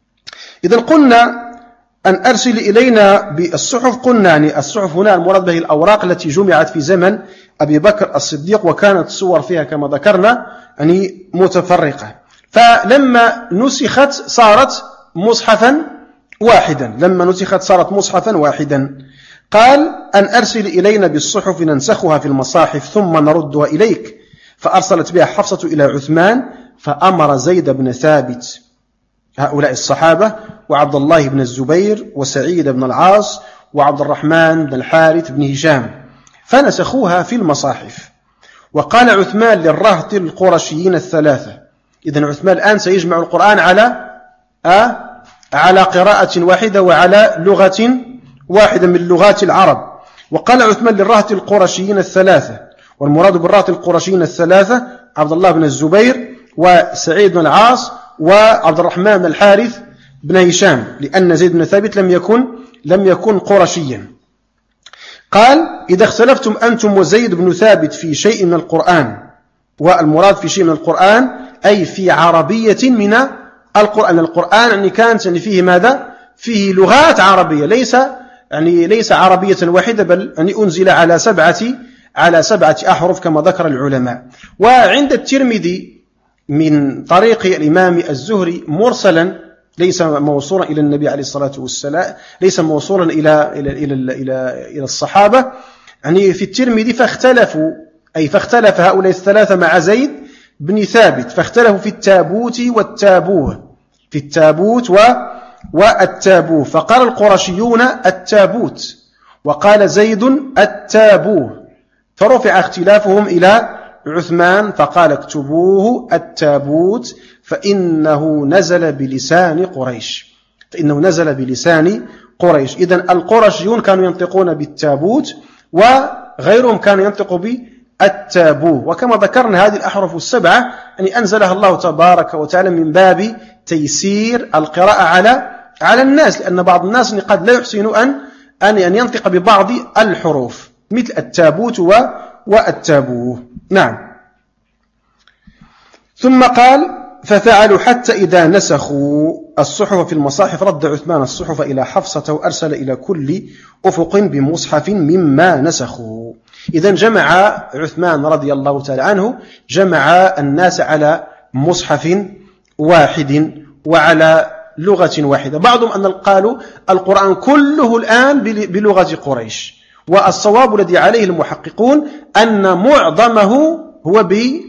A: إذن قلنا أن أرسل إلينا بالصحف، قلنا يعني الصحف هنا المراد به الأوراق التي جمعت في زمن أبي بكر الصديق، وكانت الصور فيها كما ذكرنا يعني متفرقة. فلما نسخت صارت مصحفا واحدا. قال: أن أرسل إلينا بالصحف ننسخها في المصاحف ثم نردها إليك. فأرسلت بها حفصة إلى عثمان، فأمر زيد بن ثابت، هؤلاء الصحابة، وعبد الله بن الزبير، وسعيد بن العاص، وعبد الرحمن بن الحارث بن هشام، فنسخوها في المصاحف. وقال عثمان للرهط القرشيين الثلاثة، إذن عثمان الآن سيجمع القرآن على قراءة واحدة وعلى لغة واحدة من لغات العرب. وقال عثمان للرهط القرشيين الثلاثة، والمراد بالرهط القرشيين الثلاثة عبد الله بن الزبير، وسعيد بن العاص، وعبد الرحمن بن الحارث بن هشام، لأن زيد بن ثابت لم يكن قرشيا. قال: إذا اختلفتم أنتم وزيد بن ثابت في شيء من القرآن، والمراد في شيء من القرآن أي في عربية من القرآن. القرآن يعني كانت يعني فيه ماذا؟ فيه لغات عربية، ليس عربية واحدة، بل يعني أنزل على سبعة أحرف كما ذكر العلماء. وعند الترمذي من طريق الإمام الزهري مرسلا، ليس موصولا إلى النبي عليه الصلاة والسلام، ليس موصولا إلى الصحابة، يعني في الترمذي فاختلف هؤلاء الثلاثة مع زيد بن ثابت، فاختلفوا في التابوت والتابوه، في التابوت والتابوه. فقال القرشيون التابوت، وقال زيد التابوه، فرفع اختلافهم إلى عثمان فقال: اكتبوه التابوت فإنه نزل بلسان قريش. إذن القرشيون كانوا ينطقون بالتابوت، وغيرهم كانوا ينطقوا بالتابوه. وكما ذكرنا هذه الأحرف السبعة يعني أنزلها الله تبارك وتعالى من باب تيسير القراءة على الناس، لأن بعض الناس قد لا يحسن أن ينطق ببعض الحروف مثل التابوت والتابوه. نعم. ثم قال: ففعلوا حتى إذا نسخوا الصحف في المصاحف رد عثمان الصحف إلى حفصة، وأرسل إلى كل أفق بمصحف مما نسخوا. إذن جمع عثمان رضي الله تعالى عنه جمع الناس على مصحف واحد وعلى لغة واحدة. بعضهم أن قالوا القرآن كله الآن بلغة قريش، والصواب الذي عليه المحققون أن معظمه هو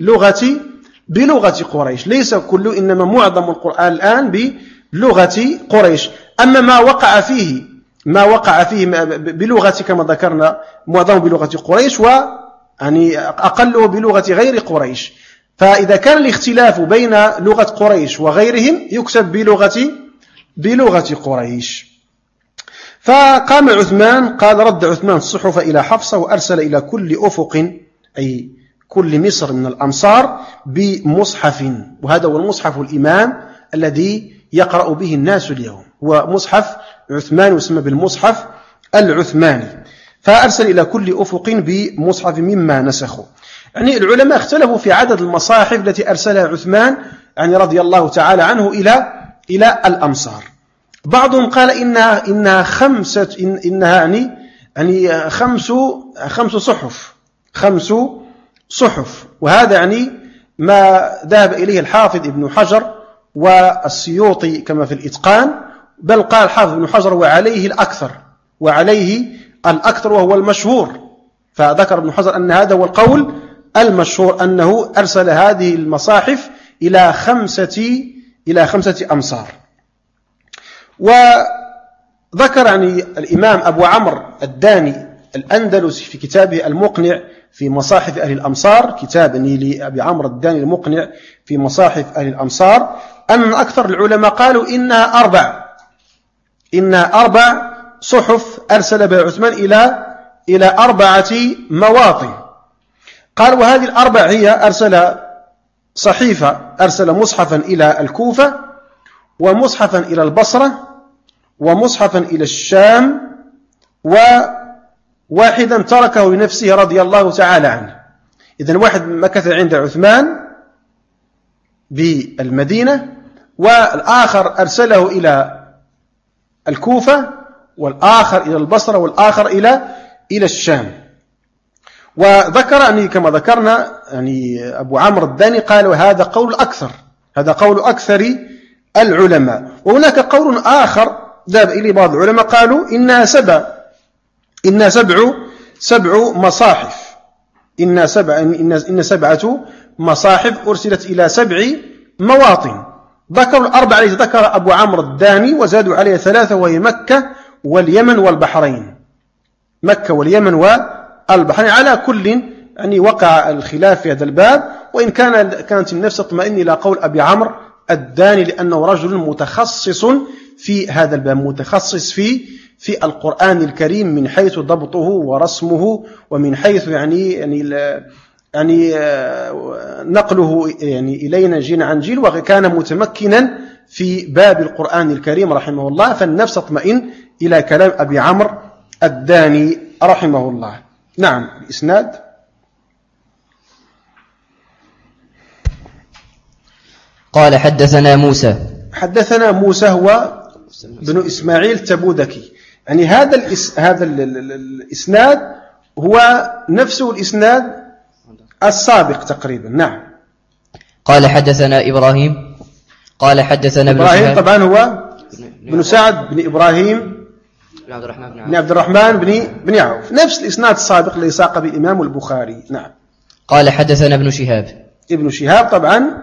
A: بلغة قريش، ليس كله، إنما معظم القرآن الآن بلغة قريش. أما ما وقع فيه بلغة كما ذكرنا معظمه بلغة قريش، ويعني أقله بلغة غير قريش. فإذا كان الاختلاف بين لغة قريش وغيرهم يكتب بلغة قريش. فقام عثمان، قال رد عثمان الصحف إلى حفصة وأرسل إلى كل أفق أي كل مصر من الأمصار بمصحف، وهذا هو المصحف الإمام الذي يقرأ به الناس اليوم، هو مصحف عثمان يسمى بالمصحف العثماني. فأرسل إلى كل أفق بمصحف مما نسخوا. يعني العلماء اختلفوا في عدد المصاحف التي أرسلها عثمان يعني رضي الله تعالى عنه إلى الأمصار. بعضهم قال إنها خمس صحف، وهذا يعني ما ذهب إليه الحافظ ابن حجر والسيوطي كما في الإتقان، بل قال الحافظ ابن حجر وعليه الأكثر وهو المشهور. فذكر ابن حجر أن هذا هو القول المشهور، أنه أرسل هذه المصاحف إلى خمسة أمصار. وذكر يعني الإمام أبو عمرو الداني الأندلسي في كتابه المقنع في مصاحف أهل الأمصار، كتاب لأبي عمرو الداني المقنع في مصاحف أهل الأمصار، أن أكثر العلماء قالوا إنها أربع صحف أرسل بها عثمان إلى 4 مواطن. قال وهذه الأربع هي أرسل مصحفا إلى الكوفة، ومصحفا إلى البصرة، ومصحفا إلى الشام، وواحدا تركه لنفسه رضي الله تعالى عنه. إذن واحد مكث عند عثمان بالمدينة، والآخر أرسله إلى الكوفة، والآخر إلى البصرة، والآخر إلى الشام. وذكر أني كما ذكرنا يعني أبو عمرو الداني قال وهذا قول أكثر العلماء. وهناك قول آخر ذهب إليه بعض العلماء قالوا إنها 7 مصاحف، إن 7 مصاحف أرسلت إلى 7 مواطن. ذكروا الأربعة التي ذكر أبو عمرو الداني وزادوا عليها 3، وهي مكة واليمن والبحرين. على كل يعني وقع الخلاف في هذا الباب، وإن كانت النفس تطمئن إلى قول أبي عمرو الداني، لأنه رجل متخصص في هذا الباب، متخصص في القرآن الكريم من حيث ضبطه ورسمه، ومن حيث يعني نقله يعني إلينا جيل عن جيل، وكان متمكنا في باب القرآن الكريم رحمه الله. فالنفس تطمئن إلى كلام أبي عمرو الداني رحمه الله. نعم. الإسناد.
C: قال حدثنا موسى
A: هو بن إسماعيل التبوذكي. يعني هذا الإسناد هو نفسه الإسناد السابق تقريبا. نعم.
C: قال حدثنا إبراهيم قال حدثنا
A: إبراهيم طبعا هو بن سعد بن إبراهيم بن عبد الرحمن بن عوف، نفس الإسناد السابق الذي ساق بالإمام البخاري. نعم.
C: قال حدثنا ابن شهاب طبعا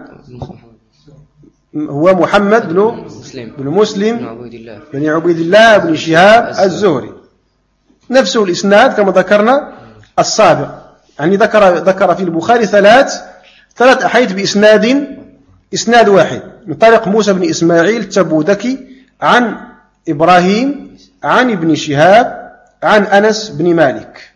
A: هو محمد بن مسلم بن عبيد الله بن شهاب الزهري، نفسه الإسناد كما ذكرنا السابق. يعني ذكر في البخاري ثلاث أحاديث بإسناد واحد، من طريق موسى بن إسماعيل التبوذكي عن إبراهيم عن ابن شهاب عن أنس بن مالك.